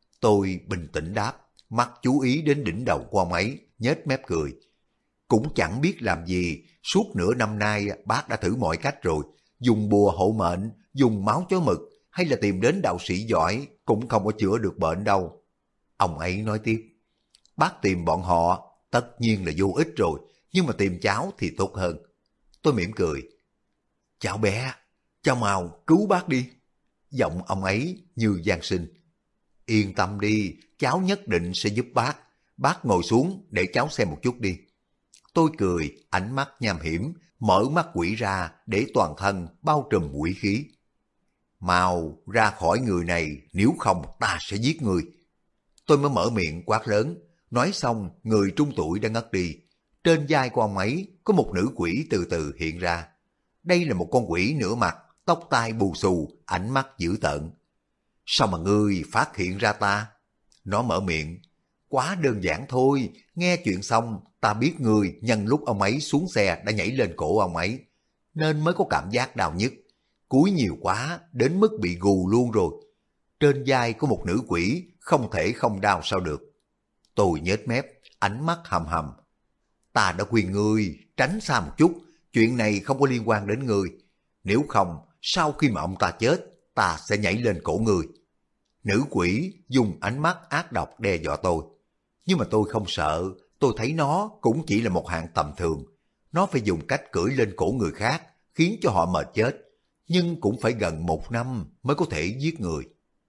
Tôi bình tĩnh đáp, mắt chú ý đến đỉnh đầu của ông ấy, nhếch mép cười. Cũng chẳng biết làm gì, suốt nửa năm nay bác đã thử mọi cách rồi, dùng bùa hộ mệnh, dùng máu chó mực, hay là tìm đến đạo sĩ giỏi, cũng không có chữa được bệnh đâu. Ông ấy nói tiếp, bác tìm bọn họ, tất nhiên là vô ích rồi, nhưng mà tìm cháu thì tốt hơn. Tôi mỉm cười. Cháu bé, cháu mau cứu bác đi. Giọng ông ấy như van xin. Yên tâm đi, cháu nhất định sẽ giúp bác. Bác ngồi xuống để cháu xem một chút đi. Tôi cười, ánh mắt nham hiểm, mở mắt quỷ ra để toàn thân bao trùm quỷ khí. Mau ra khỏi người này, nếu không ta sẽ giết người. Tôi mới mở miệng quát lớn, nói xong người trung tuổi đã ngất đi. Trên vai của ông ấy có một nữ quỷ từ từ hiện ra. Đây là một con quỷ nửa mặt, tóc tai bù xù, ánh mắt dữ tợn. Sao mà ngươi phát hiện ra ta? Nó mở miệng. Quá đơn giản thôi, nghe chuyện xong ta biết ngươi nhân lúc ông ấy xuống xe đã nhảy lên cổ ông ấy, nên mới có cảm giác đau nhức. Cúi nhiều quá đến mức bị gù luôn rồi. Trên vai có một nữ quỷ, không thể không đau sao được. Tôi nhếch mép, ánh mắt hầm hầm. Ta đã khuyên ngươi tránh xa một chút, chuyện này không có liên quan đến ngươi. Nếu không, sau khi mà ông ta chết, ta sẽ nhảy lên cổ ngươi. Nữ quỷ dùng ánh mắt ác độc đe dọa tôi. Nhưng mà tôi không sợ, tôi thấy nó cũng chỉ là một hạng tầm thường. Nó phải dùng cách cưỡi lên cổ người khác, khiến cho họ mệt chết. Nhưng cũng phải gần 1 năm mới có thể giết người.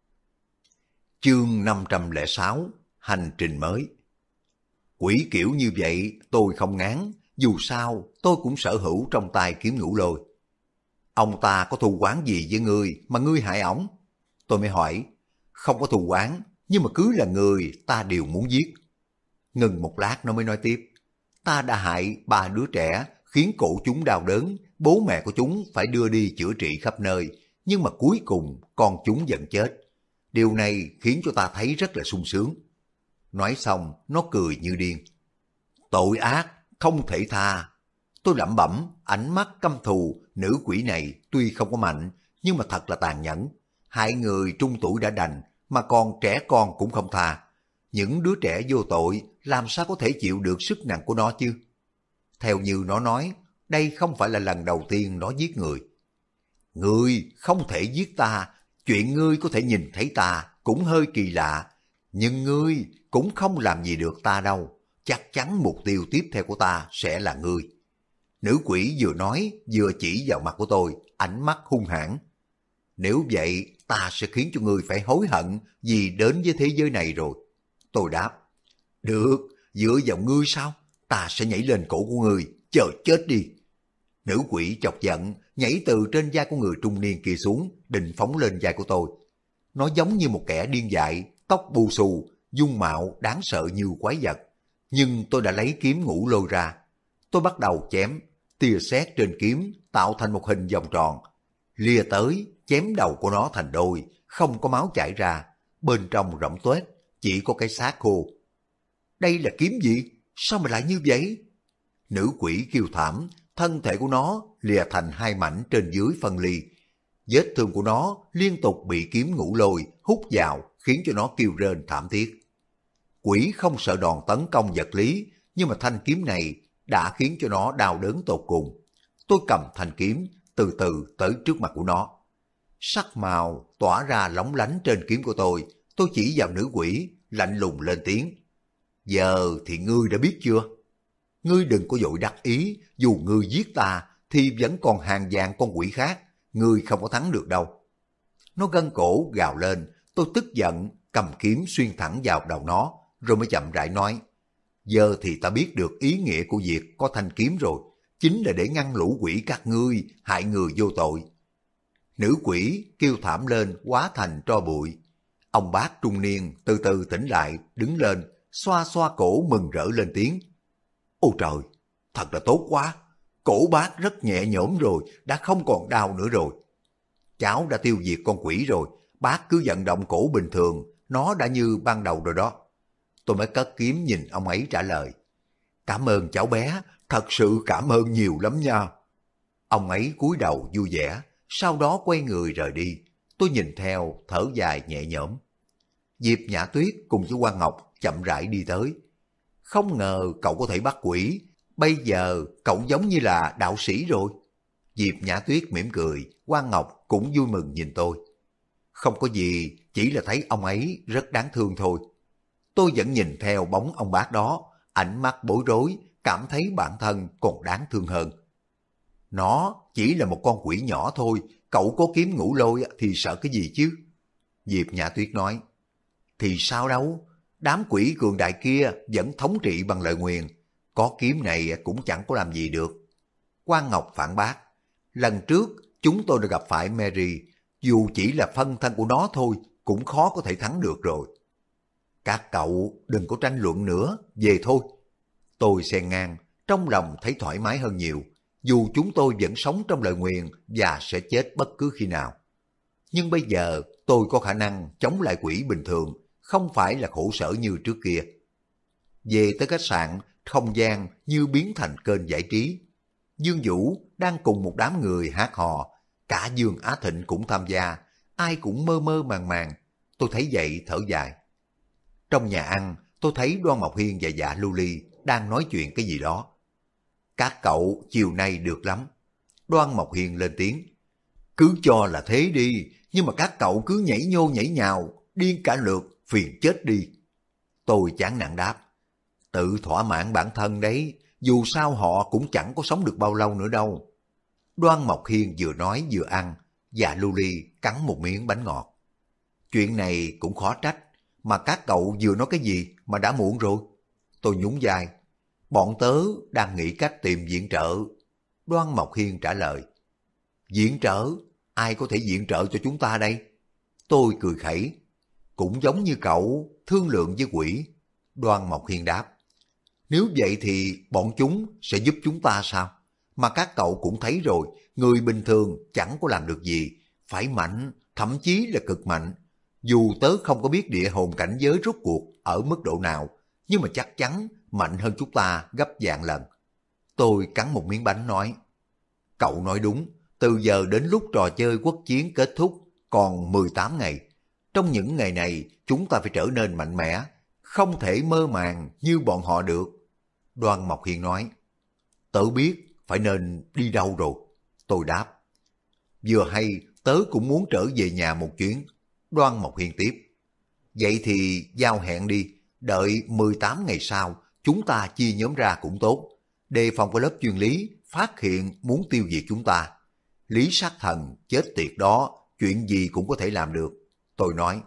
Chương 506, Hành trình mới. Quỷ kiểu như vậy tôi không ngán, dù sao tôi cũng sở hữu trong tay kiếm ngũ lôi. Ông ta có thù oán gì với ngươi mà ngươi hại ổng? Tôi mới hỏi. Không có thù oán, nhưng mà cứ là người ta đều muốn giết. Ngừng một lát nó mới nói tiếp. Ta đã hại 3 đứa trẻ, khiến cổ chúng đau đớn, bố mẹ của chúng phải đưa đi chữa trị khắp nơi, nhưng mà cuối cùng con chúng vẫn chết. Điều này khiến cho ta thấy rất là sung sướng. Nói xong, nó cười như điên. Tội ác, không thể tha. Tôi lẩm bẩm, ánh mắt căm thù, nữ quỷ này tuy không có mạnh, nhưng mà thật là tàn nhẫn. Hại người trung tuổi đã đành, mà còn trẻ con cũng không tha. Những đứa trẻ vô tội làm sao có thể chịu được sức nặng của nó chứ? Theo như nó nói, đây không phải là lần đầu tiên nó giết người. Ngươi không thể giết ta, chuyện ngươi có thể nhìn thấy ta cũng hơi kỳ lạ, nhưng ngươi cũng không làm gì được ta đâu, chắc chắn mục tiêu tiếp theo của ta sẽ là ngươi. Nữ quỷ vừa nói vừa chỉ vào mặt của tôi, ánh mắt hung hãn. Nếu vậy ta sẽ khiến cho ngươi phải hối hận vì đến với thế giới này rồi. Tôi đáp, được, dựa vào ngươi sao? Ta sẽ nhảy lên cổ của ngươi, chờ chết đi. Nữ quỷ chọc giận, nhảy từ trên vai của người trung niên kia xuống, định phóng lên vai của tôi. Nó giống như một kẻ điên dại, tóc bù xù, dung mạo đáng sợ như quái vật. Nhưng tôi đã lấy kiếm ngũ lôi ra. Tôi bắt đầu chém, tia sét trên kiếm tạo thành một hình vòng tròn. Lìa tới, chém đầu của nó thành đôi, không có máu chảy ra. Bên trong rỗng tuếch, chỉ có cái xác khô. Đây là kiếm gì? Sao mà lại như vậy? Nữ quỷ kêu thảm, thân thể của nó lìa thành hai mảnh trên dưới phân ly. Vết thương của nó liên tục bị kiếm ngũ lôi hút vào, khiến cho nó kêu rên thảm thiết. Quỷ không sợ đòn tấn công vật lý, nhưng mà thanh kiếm này đã khiến cho nó đau đớn tột cùng. Tôi cầm thanh kiếm, từ từ tới trước mặt của nó. Sắc màu tỏa ra lóng lánh trên kiếm của tôi chỉ vào nữ quỷ, lạnh lùng lên tiếng. Giờ thì ngươi đã biết chưa? Ngươi đừng có vội đắc ý, dù ngươi giết ta thì vẫn còn hàng vạn con quỷ khác, ngươi không có thắng được đâu. Nó gân cổ gào lên, tôi tức giận cầm kiếm xuyên thẳng vào đầu nó, rồi mới chậm rãi nói. Giờ thì ta biết được ý nghĩa của việc có thanh kiếm rồi, chính là để ngăn lũ quỷ các ngươi hại người vô tội. Nữ quỷ kêu thảm lên hóa thành tro bụi. Ông bác trung niên từ từ tỉnh lại, đứng lên, xoa xoa cổ mừng rỡ lên tiếng. Ôi trời, thật là tốt quá, cổ bác rất nhẹ nhõm rồi, đã không còn đau nữa rồi. Cháu đã tiêu diệt con quỷ rồi, bác cứ vận động cổ bình thường, nó đã như ban đầu rồi đó. Tôi mới cất kiếm nhìn ông ấy trả lời. Cảm ơn cháu bé, thật sự cảm ơn nhiều lắm nha. Ông ấy cúi đầu vui vẻ, sau đó quay người rời đi. Tôi nhìn theo, thở dài nhẹ nhõm. Diệp Nhã Tuyết cùng với Quan Ngọc chậm rãi đi tới. Không ngờ cậu có thể bắt quỷ, bây giờ cậu giống như là đạo sĩ rồi. Diệp Nhã Tuyết mỉm cười, Quan Ngọc cũng vui mừng nhìn tôi. Không có gì, chỉ là thấy ông ấy rất đáng thương thôi. Tôi vẫn nhìn theo bóng ông bác đó, ánh mắt bối rối, cảm thấy bản thân còn đáng thương hơn. Nó chỉ là một con quỷ nhỏ thôi, cậu có kiếm ngũ lôi thì sợ cái gì chứ? Diệp Nhã Tuyết nói. Thì sao đâu, đám quỷ cường đại kia vẫn thống trị bằng lời nguyền, có kiếm này cũng chẳng có làm gì được. Quan Ngọc phản bác. Lần trước chúng tôi đã gặp phải Mary, dù chỉ là phân thân của nó thôi cũng khó có thể thắng được rồi. Các cậu đừng có tranh luận nữa, về thôi. Tôi xen ngang, trong lòng thấy thoải mái hơn nhiều, dù chúng tôi vẫn sống trong lời nguyền và sẽ chết bất cứ khi nào. Nhưng bây giờ tôi có khả năng chống lại quỷ bình thường, không phải là khổ sở như trước kia. Về tới khách sạn, không gian như biến thành kênh giải trí. Dương Vũ đang cùng một đám người hát hò, cả Dương Á Thịnh cũng tham gia, ai cũng mơ mơ màng màng. Tôi thấy vậy thở dài. Trong nhà ăn, tôi thấy Đoan Mộc Hiên và Dạ Lưu Ly đang nói chuyện cái gì đó. Các cậu chiều nay được lắm. Đoan Mộc Hiên lên tiếng. Cứ cho là thế đi, nhưng mà các cậu cứ nhảy nhô nhảy nhào, điên cả lượt, phiền chết đi. Tôi chán nản đáp. Tự thỏa mãn bản thân đấy, dù sao họ cũng chẳng có sống được bao lâu nữa đâu. Đoan Mộc Hiên vừa nói vừa ăn, Dạ Lưu Ly cắn một miếng bánh ngọt. Chuyện này cũng khó trách, mà các cậu vừa nói cái gì mà đã muộn rồi. Tôi nhún vai. Bọn tớ đang nghĩ cách tìm viện trợ. Đoan Mộc Hiên trả lời. Viện trợ? Ai có thể viện trợ cho chúng ta đây? Tôi cười khẩy. Cũng giống như cậu, thương lượng với quỷ. Đoan Mộc Hiên đáp. Nếu vậy thì bọn chúng sẽ giúp chúng ta sao? Mà các cậu cũng thấy rồi, người bình thường chẳng có làm được gì, phải mạnh, thậm chí là cực mạnh. Dù tớ không có biết địa hồn cảnh giới rốt cuộc ở mức độ nào, nhưng mà chắc chắn mạnh hơn chúng ta gấp vạn lần. Tôi cắn một miếng bánh nói. Cậu nói đúng, từ giờ đến lúc trò chơi quốc chiến kết thúc còn 18 ngày. Trong những ngày này chúng ta phải trở nên mạnh mẽ, không thể mơ màng như bọn họ được. Đoan Mộc Hiên nói. Tớ biết phải nên đi đâu rồi. Tôi đáp. Vừa hay tớ cũng muốn trở về nhà một chuyến. Đoan Mộc Hiên tiếp. Vậy thì giao hẹn đi, đợi 18 ngày sau chúng ta chia nhóm ra cũng tốt. Đề phòng cái lớp chuyên lý phát hiện muốn tiêu diệt chúng ta. Lý sát thần chết tiệt đó, chuyện gì cũng có thể làm được. Tôi nói.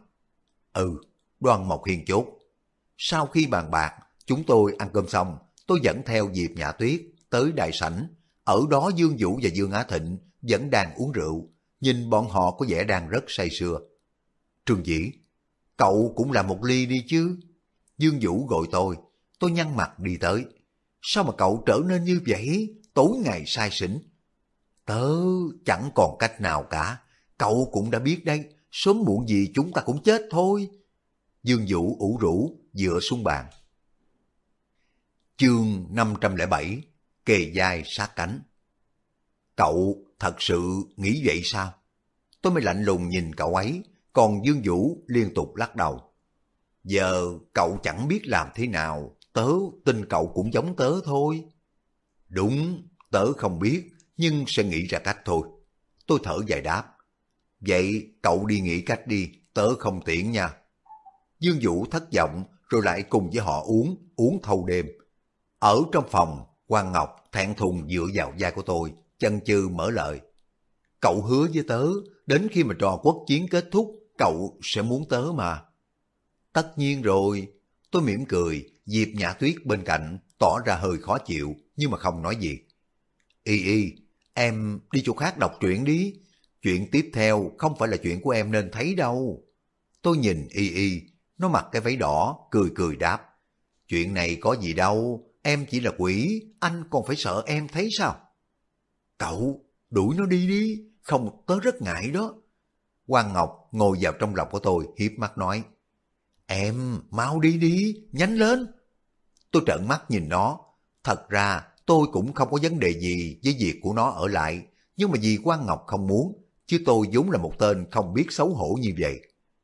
Đoan Mộc Hiên chốt. Sau khi bàn bạc, chúng tôi ăn cơm xong, tôi dẫn theo Diệp Nhã Tuyết tới đại sảnh. Ở đó Dương Vũ và Dương Á Thịnh vẫn đang uống rượu, nhìn bọn họ có vẻ đang rất say sưa. Trương Dĩ, cậu cũng làm một ly đi chứ. Dương Vũ gọi tôi nhăn mặt đi tới. Sao mà cậu trở nên như vậy, tối ngày say xỉn? Tớ chẳng còn cách nào cả, cậu cũng đã biết đấy, sớm muộn gì chúng ta cũng chết thôi. Dương Vũ ủ rũ dựa xuống bàn. Chương 507, kề vai sát cánh. Cậu thật sự nghĩ vậy sao? Tôi mới lạnh lùng nhìn cậu ấy, còn Dương Vũ liên tục lắc đầu. Giờ cậu chẳng biết làm thế nào, tớ tin cậu cũng giống tớ thôi. Đúng, tớ không biết, nhưng sẽ nghĩ ra cách thôi. Tôi thở dài đáp. Vậy cậu đi nghĩ cách đi, tớ không tiện nha. Dương Vũ thất vọng rồi lại cùng với họ uống thâu đêm. Ở trong phòng, Quang Ngọc thẹn thùng dựa vào vai của tôi, chần chừ mở lời. Cậu hứa với tớ, đến khi mà trò quốc chiến kết thúc, cậu sẽ muốn tớ mà. Tất nhiên rồi, tôi mỉm cười, Diệp Nhã Tuyết bên cạnh tỏ ra hơi khó chịu, nhưng mà không nói gì. Y, em đi chỗ khác đọc truyện đi, chuyện tiếp theo không phải là chuyện của em nên thấy đâu. Tôi nhìn Y, nó mặc cái váy đỏ, cười cười đáp. Chuyện này có gì đâu, em chỉ là quỷ, anh còn phải sợ em thấy sao? Cậu, đuổi nó đi đi, không tớ rất ngại đó. Quang Ngọc ngồi vào trong lòng của tôi, hiếp mắt nói. Em, mau đi đi, nhanh lên. Tôi trợn mắt nhìn nó. Thật ra tôi cũng không có vấn đề gì với việc của nó ở lại, nhưng mà vì Quang Ngọc không muốn, chứ tôi vốn là một tên không biết xấu hổ như vậy.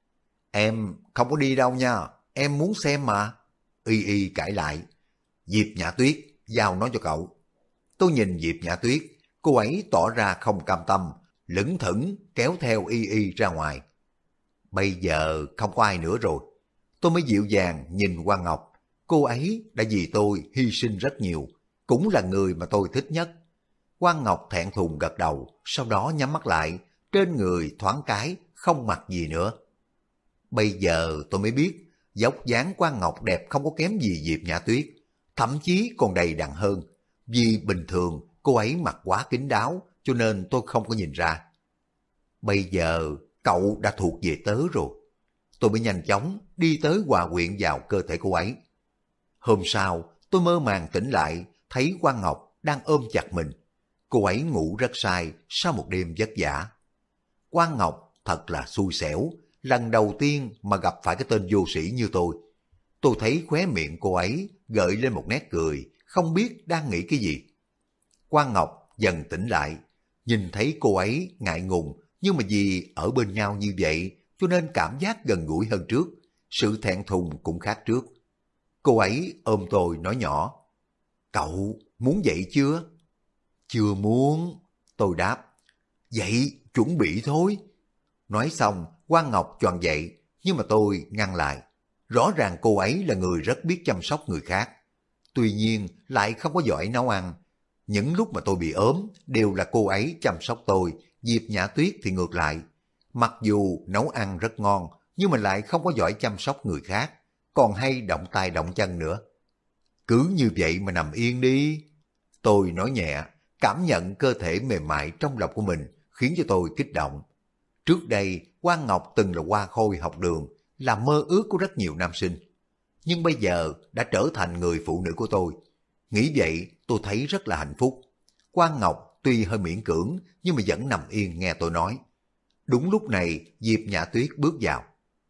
Em không có đi đâu nha, em muốn xem mà. Y cãi lại. Diệp Nhã Tuyết, giao nó cho cậu. Tôi nhìn Diệp Nhã Tuyết, cô ấy tỏ ra không cam tâm, lững thững kéo theo Y ra ngoài. Bây giờ không có ai nữa rồi. Tôi mới dịu dàng nhìn Quang Ngọc, cô ấy đã vì tôi hy sinh rất nhiều, cũng là người mà tôi thích nhất. Quang Ngọc thẹn thùng gật đầu, sau đó nhắm mắt lại, trên người thoáng cái, không mặc gì nữa. Bây giờ tôi mới biết, dốc dáng Quang Ngọc đẹp không có kém gì Diệp Nhã Tuyết, thậm chí còn đầy đặn hơn. Vì bình thường cô ấy mặc quá kín đáo, cho nên tôi không có nhìn ra. Bây giờ cậu đã thuộc về tớ rồi. Tôi mới nhanh chóng đi tới hòa quyện vào cơ thể cô ấy. Hôm sau, tôi mơ màng tỉnh lại, thấy Quang Ngọc đang ôm chặt mình. Cô ấy ngủ rất say sau một đêm vất vả. Quang Ngọc thật là xui xẻo, lần đầu tiên mà gặp phải cái tên vô sĩ như tôi. Tôi thấy khóe miệng cô ấy gợi lên một nét cười, không biết đang nghĩ cái gì. Quang Ngọc dần tỉnh lại, nhìn thấy cô ấy ngại ngùng, nhưng mà vì ở bên nhau như vậy, cho nên cảm giác gần gũi hơn trước, sự thẹn thùng cũng khác trước. Cô ấy ôm tôi nói nhỏ, cậu muốn dậy chưa? Chưa muốn, tôi đáp. Vậy chuẩn bị thôi. Nói xong, Quang Ngọc choàng dậy, nhưng mà tôi ngăn lại. Rõ ràng cô ấy là người rất biết chăm sóc người khác. Tuy nhiên lại không có giỏi nấu ăn. Những lúc mà tôi bị ốm đều là cô ấy chăm sóc tôi, Diệp Nhã Tuyết thì ngược lại. Mặc dù nấu ăn rất ngon, nhưng mà lại không có giỏi chăm sóc người khác, còn hay động tay động chân nữa. Cứ như vậy mà nằm yên đi. Tôi nói nhẹ, cảm nhận cơ thể mềm mại trong lòng của mình khiến cho tôi kích động. Trước đây, Quang Ngọc từng là hoa khôi học đường, là mơ ước của rất nhiều nam sinh. Nhưng bây giờ đã trở thành người phụ nữ của tôi. Nghĩ vậy tôi thấy rất là hạnh phúc. Quang Ngọc tuy hơi miễn cưỡng nhưng mà vẫn nằm yên nghe tôi nói. Đúng lúc này Diệp Nhã Tuyết bước vào.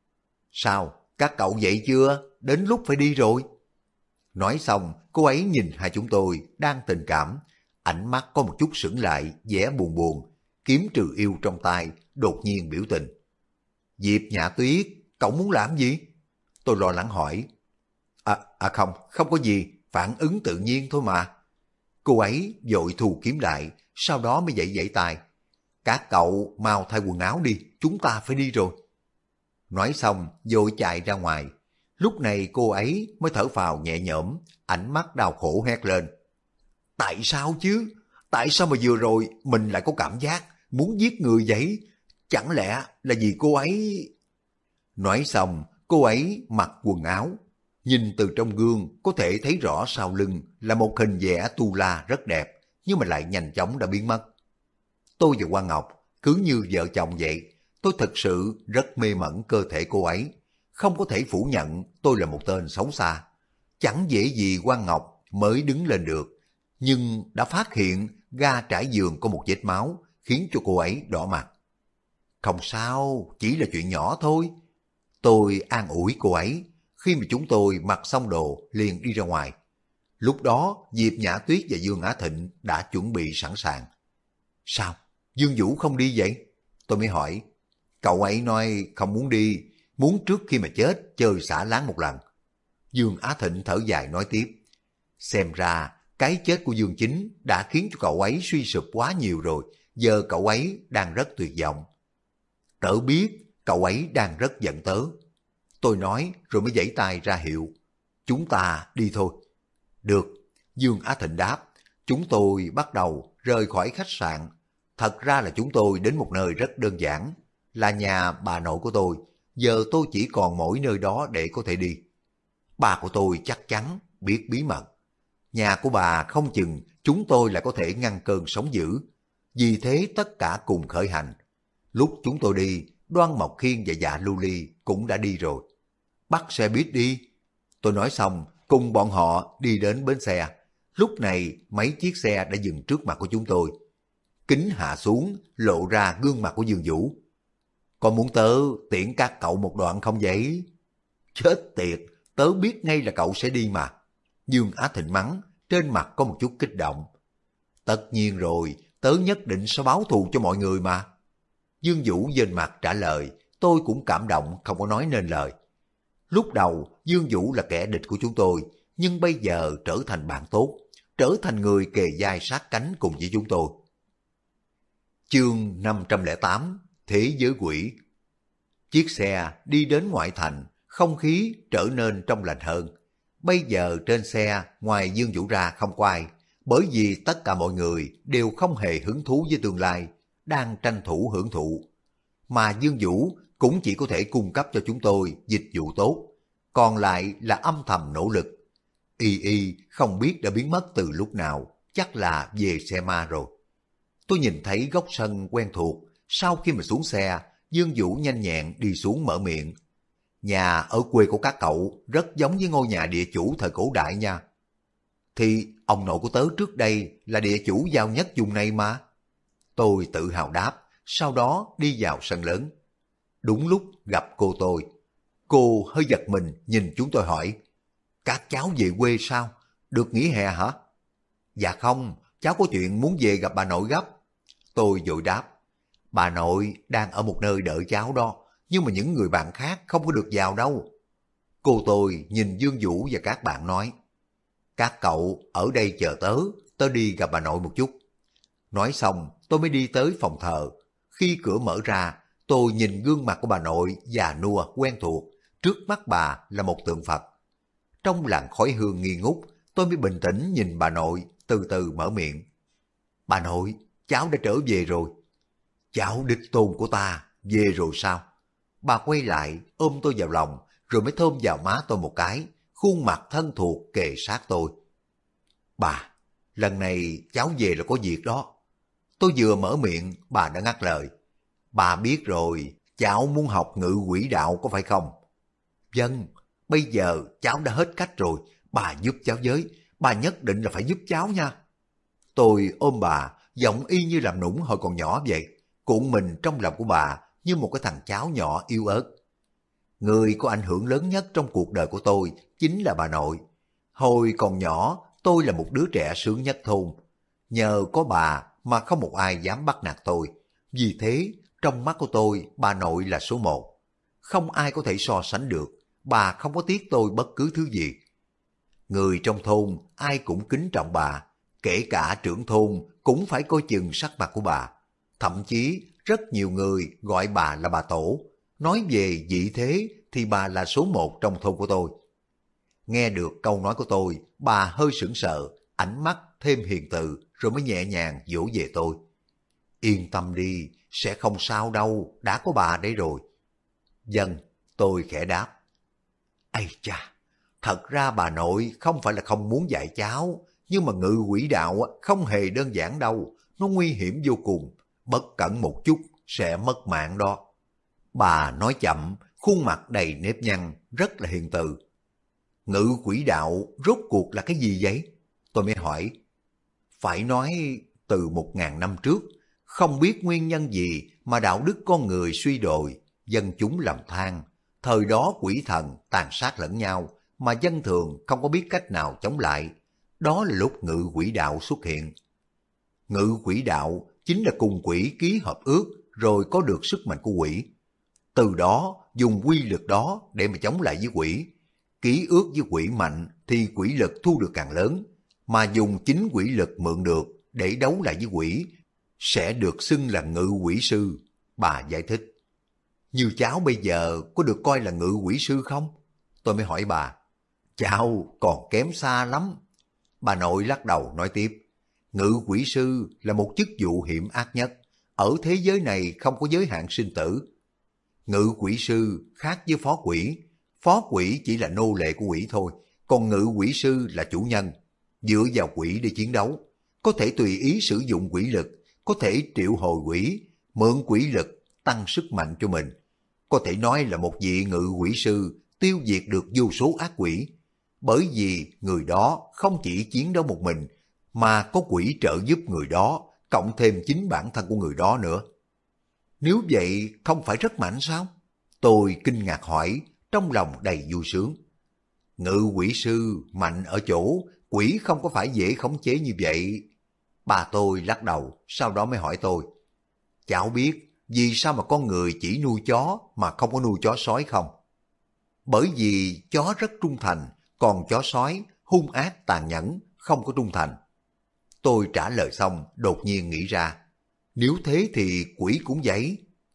Sao, các cậu dậy chưa? Đến lúc phải đi rồi. Nói xong cô ấy nhìn hai chúng tôi đang tình cảm. Ánh mắt có một chút sững lại, vẻ buồn buồn. Kiếm trừ yêu trong tay, đột nhiên biểu tình. Diệp Nhã Tuyết, cậu muốn làm gì? Tôi lo lắng hỏi. Không, không có gì, phản ứng tự nhiên thôi mà. Cô ấy vội thu kiếm lại, sau đó mới giãy tay. Các cậu mau thay quần áo đi, chúng ta phải đi rồi. Nói xong, vội chạy ra ngoài. Lúc này cô ấy mới thở phào nhẹ nhõm, ánh mắt đau khổ hét lên. Tại sao chứ? Tại sao mà vừa rồi mình lại có cảm giác muốn giết người vậy? Chẳng lẽ là vì cô ấy... Nói xong, cô ấy mặc quần áo. Nhìn từ trong gương có thể thấy rõ sau lưng là một hình vẽ tu la rất đẹp, nhưng mà lại nhanh chóng đã biến mất. Tôi và Quan Ngọc cứ như vợ chồng vậy. Tôi thực sự rất mê mẩn cơ thể cô ấy. Không có thể phủ nhận tôi là một tên xấu xa. Chẳng dễ gì Quan Ngọc mới đứng lên được. Nhưng đã phát hiện ga trải giường có một vết máu, khiến cho cô ấy đỏ mặt. Không sao, chỉ là chuyện nhỏ thôi. Tôi an ủi cô ấy. Khi mà chúng tôi mặc xong đồ liền đi ra ngoài. Lúc đó Diệp Nhã Tuyết và Dương Á Thịnh đã chuẩn bị sẵn sàng. Sao? Dương Vũ không đi vậy? Tôi mới hỏi. Cậu ấy nói không muốn đi, muốn trước khi mà chết chơi xả láng một lần. Dương Á Thịnh thở dài nói tiếp. Xem ra cái chết của Dương Chính đã khiến cho cậu ấy suy sụp quá nhiều rồi, giờ cậu ấy đang rất tuyệt vọng. Tớ biết cậu ấy đang rất giận tớ. Tôi nói rồi mới giãy tay ra hiệu. Chúng ta đi thôi. Được, Dương Á Thịnh đáp. Chúng tôi bắt đầu rời khỏi khách sạn. Thật ra là chúng tôi đến một nơi rất đơn giản, là nhà bà nội của tôi. Giờ tôi chỉ còn mỗi nơi đó để có thể đi. Bà của tôi chắc chắn biết bí mật. Nhà của bà không chừng chúng tôi lại có thể ngăn cơn sóng dữ. Vì thế tất cả cùng khởi hành. Lúc chúng tôi đi, Đoan Mộc Khiên và Dạ Lưu Ly cũng đã đi rồi. Bắt xe buýt đi. Tôi nói xong, cùng bọn họ đi đến bến xe. Lúc này mấy chiếc xe đã dừng trước mặt của chúng tôi. Kính hạ xuống, lộ ra gương mặt của Dương Vũ. Có muốn tớ tiễn các cậu một đoạn không vậy? Chết tiệt, tớ biết ngay là cậu sẽ đi mà. Dương Á Thịnh mắng, trên mặt có một chút kích động. Tất nhiên rồi, tớ nhất định sẽ báo thù cho mọi người mà. Dương Vũ trên mặt trả lời, tôi cũng cảm động không có nói nên lời. Lúc đầu Dương Vũ là kẻ địch của chúng tôi, nhưng bây giờ trở thành bạn tốt, trở thành người kề vai sát cánh cùng với chúng tôi. Chương 508, Thế giới quỷ. Chiếc xe đi đến ngoại thành, không khí trở nên trong lành hơn. Bây giờ trên xe ngoài Dương Vũ ra không có ai, bởi vì tất cả mọi người đều không hề hứng thú với tương lai, đang tranh thủ hưởng thụ. Mà Dương Vũ cũng chỉ có thể cung cấp cho chúng tôi dịch vụ tốt, còn lại là âm thầm nỗ lực. Y Y không biết đã biến mất từ lúc nào, chắc là về xe ma rồi. Tôi nhìn thấy góc sân quen thuộc, sau khi mà xuống xe, Dương Vũ nhanh nhẹn đi xuống mở miệng. Nhà ở quê của các cậu rất giống với ngôi nhà địa chủ thời cổ đại nha. Thì ông nội của tớ trước đây là địa chủ giàu nhất vùng này mà. Tôi tự hào đáp, sau đó đi vào sân lớn. Đúng lúc gặp cô tôi. Cô hơi giật mình nhìn chúng tôi hỏi. Các cháu về quê sao? Được nghỉ hè hả? Dạ không, cháu có chuyện muốn về gặp bà nội gấp. Tôi vội đáp. Bà nội đang ở một nơi đợi cháu đó, nhưng mà những người bạn khác không có được vào đâu. Cô tôi nhìn Dương Vũ và các bạn nói. Các cậu ở đây chờ tớ, tớ đi gặp bà nội một chút. Nói xong tôi mới đi tới phòng thờ. Khi cửa mở ra, tôi nhìn gương mặt của bà nội già nua quen thuộc. Trước mắt bà là một tượng Phật. Trong làn khói hương nghi ngút, tôi mới bình tĩnh nhìn bà nội, từ từ mở miệng. Bà nội, cháu đã trở về rồi. Cháu đích tôn của ta, về rồi sao? Bà quay lại, ôm tôi vào lòng, rồi mới thơm vào má tôi một cái, khuôn mặt thân thuộc kề sát tôi. Bà, lần này cháu về là có việc đó. Tôi vừa mở miệng, bà đã ngắt lời. Bà biết rồi, cháu muốn học ngự quỷ đạo có phải không? Vâng, bây giờ cháu đã hết cách rồi, bà giúp cháu với, bà nhất định là phải giúp cháu nha. Tôi ôm bà, giọng y như làm nũng hồi còn nhỏ vậy, cuộn mình trong lòng của bà như một cái thằng cháu nhỏ yếu ớt. Người có ảnh hưởng lớn nhất trong cuộc đời của tôi chính là bà nội. Hồi còn nhỏ, tôi là một đứa trẻ sướng nhất thôn. Nhờ có bà mà không một ai dám bắt nạt tôi. Vì thế, trong mắt của tôi, bà nội là số một. Không ai có thể so sánh được, bà không có tiếc tôi bất cứ thứ gì. Người trong thôn ai cũng kính trọng bà, kể cả trưởng thôn cũng phải coi chừng sắc mặt của bà. Thậm chí rất nhiều người gọi bà là bà tổ. Nói về vị thế thì bà là số một trong thôn của tôi. Nghe được câu nói của tôi, bà hơi sững sờ, ánh mắt thêm hiền từ rồi mới nhẹ nhàng dỗ về tôi. Yên tâm đi, sẽ không sao đâu, đã có bà đây rồi. Vâng, tôi khẽ đáp. Ây cha, thật ra bà nội không phải là không muốn dạy cháu, nhưng mà ngự quỷ đạo không hề đơn giản đâu, nó nguy hiểm vô cùng. bất cẩn một chút sẽ mất mạng đó. Bà nói chậm, khuôn mặt đầy nếp nhăn, rất là hiền từ. Ngự quỷ đạo rốt cuộc là cái gì vậy? Tôi mới hỏi. Phải nói từ 1000 năm trước, không biết nguyên nhân gì mà đạo đức con người suy đồi, dân chúng lầm than. Thời đó quỷ thần tàn sát lẫn nhau, mà dân thường không có biết cách nào chống lại. Đó là lúc ngự quỷ đạo xuất hiện. Ngự quỷ đạo chính là cùng quỷ ký hợp ước rồi có được sức mạnh của quỷ. Từ đó dùng quy lực đó để mà chống lại với quỷ. Ký ước với quỷ mạnh thì quỷ lực thu được càng lớn, mà dùng chính quỷ lực mượn được để đấu lại với quỷ sẽ được xưng là ngự quỷ sư. Bà giải thích. Như cháu bây giờ có được coi là ngự quỷ sư không? Tôi mới hỏi bà. Cháu còn kém xa lắm. Bà nội lắc đầu nói tiếp. Ngự quỷ sư là một chức vụ hiểm ác nhất. Ở thế giới này không có giới hạn sinh tử. Ngự quỷ sư khác với phó quỷ. Phó quỷ chỉ là nô lệ của quỷ thôi. Còn ngự quỷ sư là chủ nhân. Dựa vào quỷ để chiến đấu. Có thể tùy ý sử dụng quỷ lực. Có thể triệu hồi quỷ. Mượn quỷ lực tăng sức mạnh cho mình. Có thể nói là một vị ngự quỷ sư tiêu diệt được vô số ác quỷ. Bởi vì người đó không chỉ chiến đấu một mình, mà có quỷ trợ giúp người đó, cộng thêm chính bản thân của người đó nữa. Nếu vậy không phải rất mạnh sao? Tôi kinh ngạc hỏi, trong lòng đầy vui sướng. Ngự quỷ sư mạnh ở chỗ, quỷ không có phải dễ khống chế như vậy. Bà tôi lắc đầu, sau đó mới hỏi tôi. Cháu biết vì sao mà con người chỉ nuôi chó mà không có nuôi chó sói không? Bởi vì chó rất trung thành, còn chó sói hung ác tàn nhẫn, không có trung thành. Tôi trả lời xong, đột nhiên nghĩ ra. Nếu thế thì quỷ cũng vậy.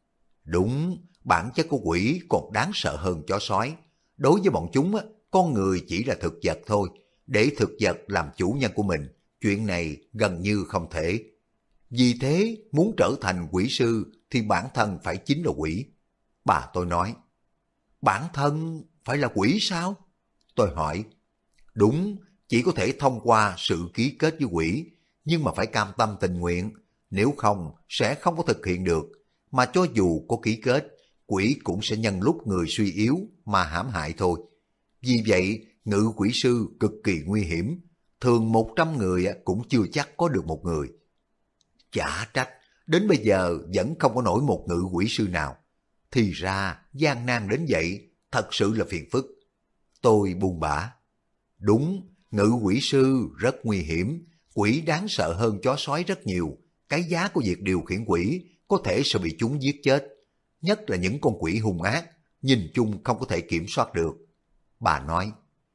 Đúng, bản chất của quỷ còn đáng sợ hơn chó sói. Đối với bọn chúng, con người chỉ là thực vật thôi. Để thực vật làm chủ nhân của mình, chuyện này gần như không thể. Vì thế, muốn trở thành quỷ sư thì bản thân phải chính là quỷ. Bà tôi nói. Bản thân phải là quỷ sao? Tôi hỏi. Đúng, chỉ có thể thông qua sự ký kết với quỷ, nhưng mà phải cam tâm tình nguyện, nếu không sẽ không có thực hiện được. Mà cho dù có ký kết, quỷ cũng sẽ nhân lúc người suy yếu mà hãm hại thôi. Vì vậy, ngự quỷ sư cực kỳ nguy hiểm, thường 100 người cũng chưa chắc có được một người. Chả trách, đến bây giờ vẫn không có nổi một ngự quỷ sư nào. Thì ra, gian nan đến vậy, thật sự là phiền phức. Tôi buồn bã. Đúng, ngự quỷ sư rất nguy hiểm, quỷ đáng sợ hơn chó sói rất nhiều. Cái giá của việc điều khiển quỷ có thể sẽ bị chúng giết chết. Nhất là những con quỷ hung ác, nhìn chung không có thể kiểm soát được. Bà nói,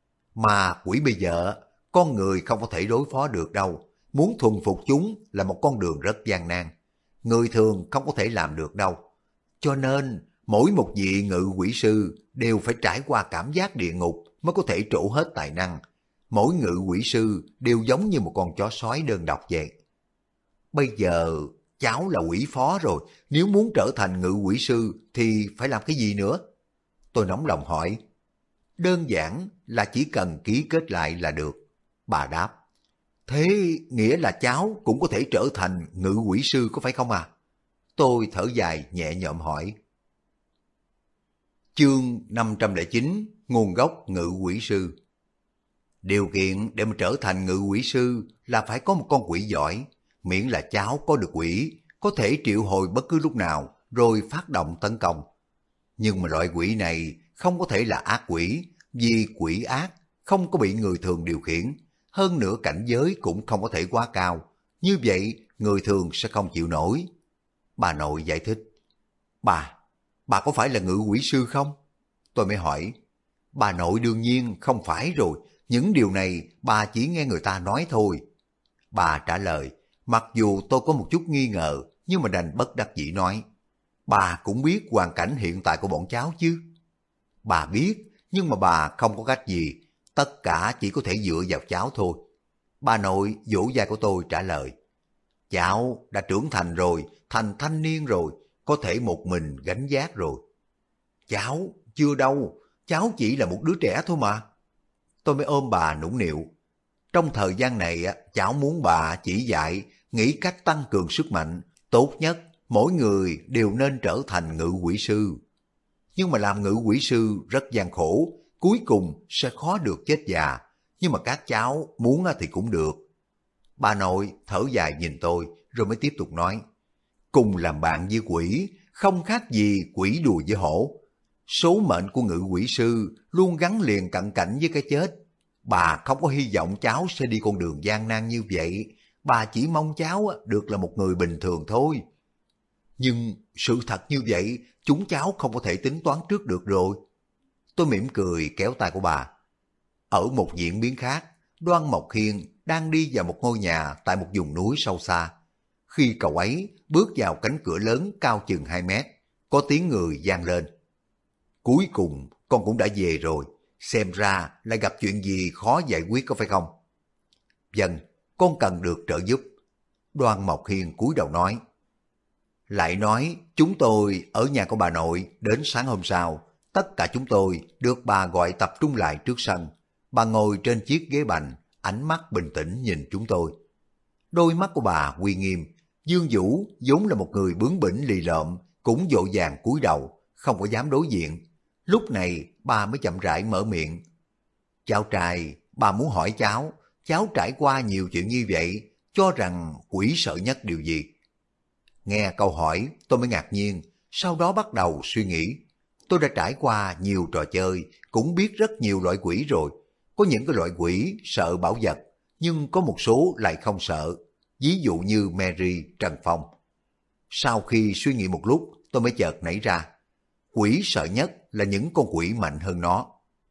mà quỷ bây giờ, con người không có thể đối phó được đâu. Muốn thuần phục chúng là một con đường rất gian nan. Người thường không có thể làm được đâu. Cho nên, mỗi một vị ngự quỷ sư đều phải trải qua cảm giác địa ngục mới có thể trổ hết tài năng. Mỗi ngự quỷ sư đều giống như một con chó sói đơn độc vậy. Bây giờ, cháu là quỷ phó rồi, nếu muốn trở thành ngự quỷ sư thì phải làm cái gì nữa? Tôi nóng lòng hỏi. Đơn giản là chỉ cần ký kết lại là được. Bà đáp. Thế nghĩa là cháu cũng có thể trở thành ngự quỷ sư có phải không à? Tôi thở dài nhẹ nhõm hỏi. Chương 509, nguồn gốc ngự quỷ sư. Điều kiện để mà trở thành ngự quỷ sư là phải có một con quỷ giỏi, miễn là cháu có được quỷ, có thể triệu hồi bất cứ lúc nào rồi phát động tấn công. Nhưng mà loại quỷ này không có thể là ác quỷ, vì quỷ ác không có bị người thường điều khiển, hơn nữa cảnh giới cũng không có thể quá cao, như vậy người thường sẽ không chịu nổi. Bà nội giải thích. Bà có phải là ngự quỷ sư không? Tôi mới hỏi. Bà nội đương nhiên không phải rồi, những điều này bà chỉ nghe người ta nói thôi. Bà trả lời, mặc dù tôi có một chút nghi ngờ, nhưng mà đành bất đắc dĩ nói. Bà cũng biết hoàn cảnh hiện tại của bọn cháu chứ. Bà biết, nhưng mà bà không có cách gì, tất cả chỉ có thể dựa vào cháu thôi. Bà nội vỗ vai của tôi trả lời. Cháu đã trưởng thành rồi, thành thanh niên rồi, có thể một mình gánh vác rồi. Cháu chưa đâu, cháu chỉ là một đứa trẻ thôi mà. Tôi mới ôm bà nũng nịu. Trong thời gian này, cháu muốn bà chỉ dạy, nghĩ cách tăng cường sức mạnh, tốt nhất mỗi người đều nên trở thành ngự quỷ sư. Nhưng mà làm ngự quỷ sư rất gian khổ, cuối cùng sẽ khó được chết già. Nhưng mà các cháu muốn thì cũng được. Bà nội thở dài nhìn tôi rồi mới tiếp tục nói. Cùng làm bạn với quỷ, không khác gì quỷ đùa với hổ. Số mệnh của ngự quỷ sư luôn gắn liền cận cảnh với cái chết. Bà không có hy vọng cháu sẽ đi con đường gian nan như vậy. Bà chỉ mong cháu được là một người bình thường thôi. Nhưng sự thật như vậy, chúng cháu không có thể tính toán trước được rồi. Tôi mỉm cười kéo tay của bà. Ở một diễn biến khác, Đoan Mộc Hiên đang đi vào một ngôi nhà tại một vùng núi sâu xa. Khi cậu ấy bước vào cánh cửa lớn cao chừng 2 mét, có tiếng người vang lên. Cuối cùng con cũng đã về rồi, xem ra lại gặp chuyện gì khó giải quyết có phải không? Vâng, con cần được trợ giúp. Đoan Mộc Hiên cúi đầu nói. Lại nói chúng tôi ở nhà của bà nội đến sáng hôm sau, tất cả chúng tôi được bà gọi tập trung lại trước sân. Bà ngồi trên chiếc ghế bành, ánh mắt bình tĩnh nhìn chúng tôi. Đôi mắt của bà uy nghiêm. Dương Vũ vốn là một người bướng bỉnh lì lợm, cũng vội vàng cúi đầu, không có dám đối diện. Lúc này bà mới chậm rãi mở miệng. Cháu trai, bà muốn hỏi cháu trải qua nhiều chuyện như vậy, cho rằng quỷ sợ nhất điều gì? Nghe câu hỏi tôi mới ngạc nhiên, sau đó bắt đầu suy nghĩ. Tôi đã trải qua nhiều trò chơi, cũng biết rất nhiều loại quỷ rồi. Có những cái loại quỷ sợ bảo vật, nhưng có một số lại không sợ. Ví dụ như Mary, Trần Phong. Sau khi suy nghĩ một lúc, tôi mới chợt nảy ra. Quỷ sợ nhất là những con quỷ mạnh hơn nó.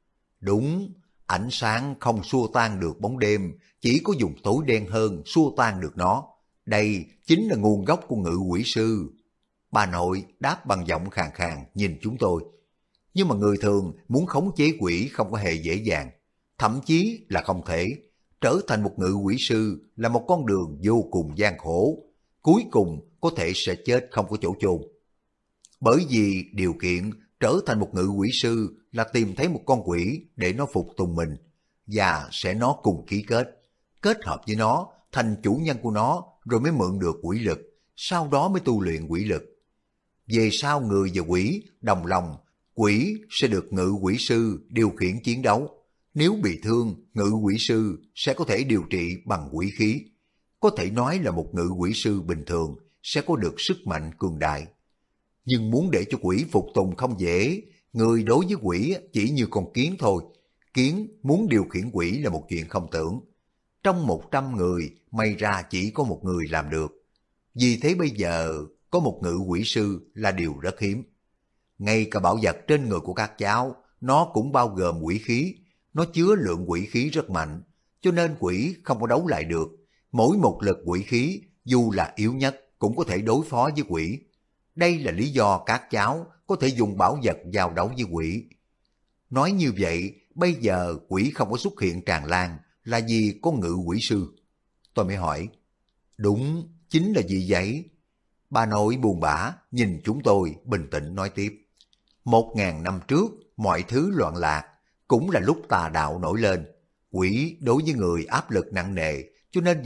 Đúng, ánh sáng không xua tan được bóng đêm, chỉ có dùng tối đen hơn xua tan được nó. Đây chính là nguồn gốc của ngự quỷ sư. Bà nội đáp bằng giọng khàn khàn nhìn chúng tôi. Nhưng mà người thường muốn khống chế quỷ không có hề dễ dàng. Thậm chí là không thể. Trở thành một ngự quỷ sư là một con đường vô cùng gian khổ. Cuối cùng có thể sẽ chết không có chỗ chôn. Bởi vì điều kiện trở thành một ngự quỷ sư là tìm thấy một con quỷ để nó phục tùng mình. Và sẽ nó cùng ký kết hợp với nó, thành chủ nhân của nó, rồi mới mượn được quỷ lực, sau đó mới tu luyện quỷ lực. Về sau người và quỷ đồng lòng, quỷ sẽ được ngự quỷ sư điều khiển chiến đấu. Nếu bị thương, ngự quỷ sư sẽ có thể điều trị bằng quỷ khí. Có thể nói là một ngự quỷ sư bình thường sẽ có được sức mạnh cường đại. Nhưng muốn để cho quỷ phục tùng không dễ, người đối với quỷ chỉ như con kiến thôi. Kiến muốn điều khiển quỷ là một chuyện không tưởng. Trong 100 người, may ra chỉ có một người làm được. Vì thế bây giờ, có một ngự quỷ sư là điều rất hiếm. Ngay cả bảo vật trên người của các cháu, nó cũng bao gồm quỷ khí. Nó chứa lượng quỷ khí rất mạnh, cho nên quỷ không có đấu lại được. Mỗi một lực quỷ khí, dù là yếu nhất, cũng có thể đối phó với quỷ. Đây là lý do các cháu có thể dùng bảo vật giao đấu với quỷ. Nói như vậy, bây giờ quỷ không có xuất hiện tràn lan là vì có ngự quỷ sư. Tôi mới hỏi, đúng, chính là vì vậy. Bà nội buồn bã nhìn chúng tôi bình tĩnh nói tiếp. 1000 năm trước, mọi thứ loạn lạc, cũng là lúc tà đạo nổi lên. Quỷ đối với người áp lực nặng nề, cho nên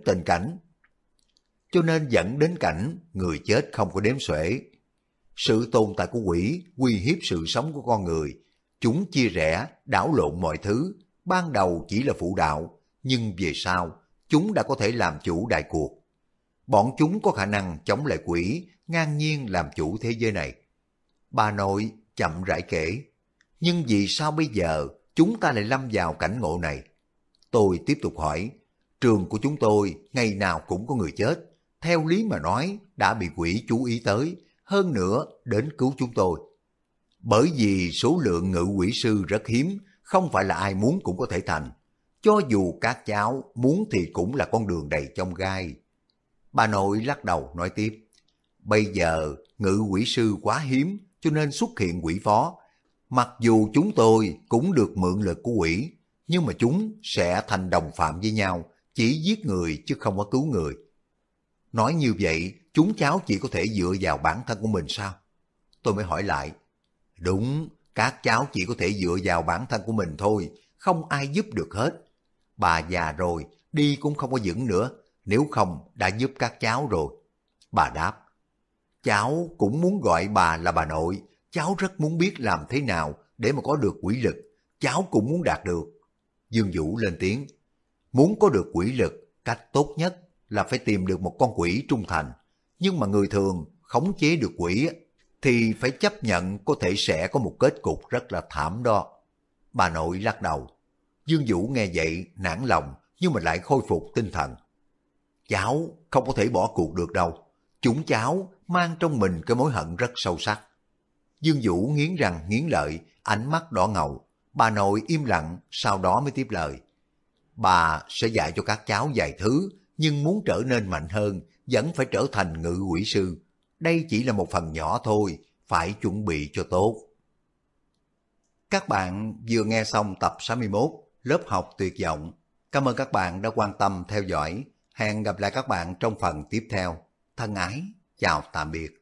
dẫn đến cảnh người chết không có đếm xuể. Sự tồn tại của quỷ uy hiếp sự sống của con người. Chúng chia rẽ, đảo lộn mọi thứ. Ban đầu chỉ là phụ đạo, nhưng về sau, chúng đã có thể làm chủ đại cuộc. Bọn chúng có khả năng chống lại quỷ, ngang nhiên làm chủ thế giới này. Bà nội chậm rãi kể. Nhưng vì sao bây giờ chúng ta lại lâm vào cảnh ngộ này? Tôi tiếp tục hỏi. Trường của chúng tôi ngày nào cũng có người chết. Theo lý mà nói đã bị quỷ chú ý tới, hơn nữa đến cứu chúng tôi. Bởi vì số lượng ngự quỷ sư rất hiếm, không phải là ai muốn cũng có thể thành. Cho dù các cháu muốn thì cũng là con đường đầy chông gai. Bà nội lắc đầu nói tiếp. Bây giờ ngự quỷ sư quá hiếm, cho nên xuất hiện quỷ phó. Mặc dù chúng tôi cũng được mượn lực của quỷ, nhưng mà chúng sẽ thành đồng phạm với nhau, chỉ giết người chứ không có cứu người. Nói như vậy, chúng cháu chỉ có thể dựa vào bản thân của mình sao? Tôi mới hỏi lại. Đúng, các cháu chỉ có thể dựa vào bản thân của mình thôi, không ai giúp được hết. Bà già rồi, đi cũng không có vững nữa, nếu không đã giúp các cháu rồi. Bà đáp. cháu cũng muốn gọi bà là bà nội, cháu rất muốn biết làm thế nào để mà có được quỷ lực, cháu cũng muốn đạt được. Dương Vũ lên tiếng, muốn có được quỷ lực, cách tốt nhất là phải tìm được một con quỷ trung thành, nhưng mà người thường khống chế được quỷ thì phải chấp nhận có thể sẽ có một kết cục rất là thảm đó. Bà nội lắc đầu. Dương Vũ nghe vậy nản lòng nhưng mà lại khôi phục tinh thần. Cháu không có thể bỏ cuộc được đâu. Chúng cháu mang trong mình cái mối hận rất sâu sắc. Dương Vũ nghiến răng nghiến lợi, ánh mắt đỏ ngầu. Bà nội im lặng, sau đó mới tiếp lời. Bà sẽ dạy cho các cháu vài thứ, nhưng muốn trở nên mạnh hơn, vẫn phải trở thành ngự quỷ sư. Đây chỉ là một phần nhỏ thôi, phải chuẩn bị cho tốt. Các bạn vừa nghe xong tập 61, lớp học tuyệt vọng. Cảm ơn các bạn đã quan tâm theo dõi. Hẹn gặp lại các bạn trong phần tiếp theo. Thân ái, chào tạm biệt.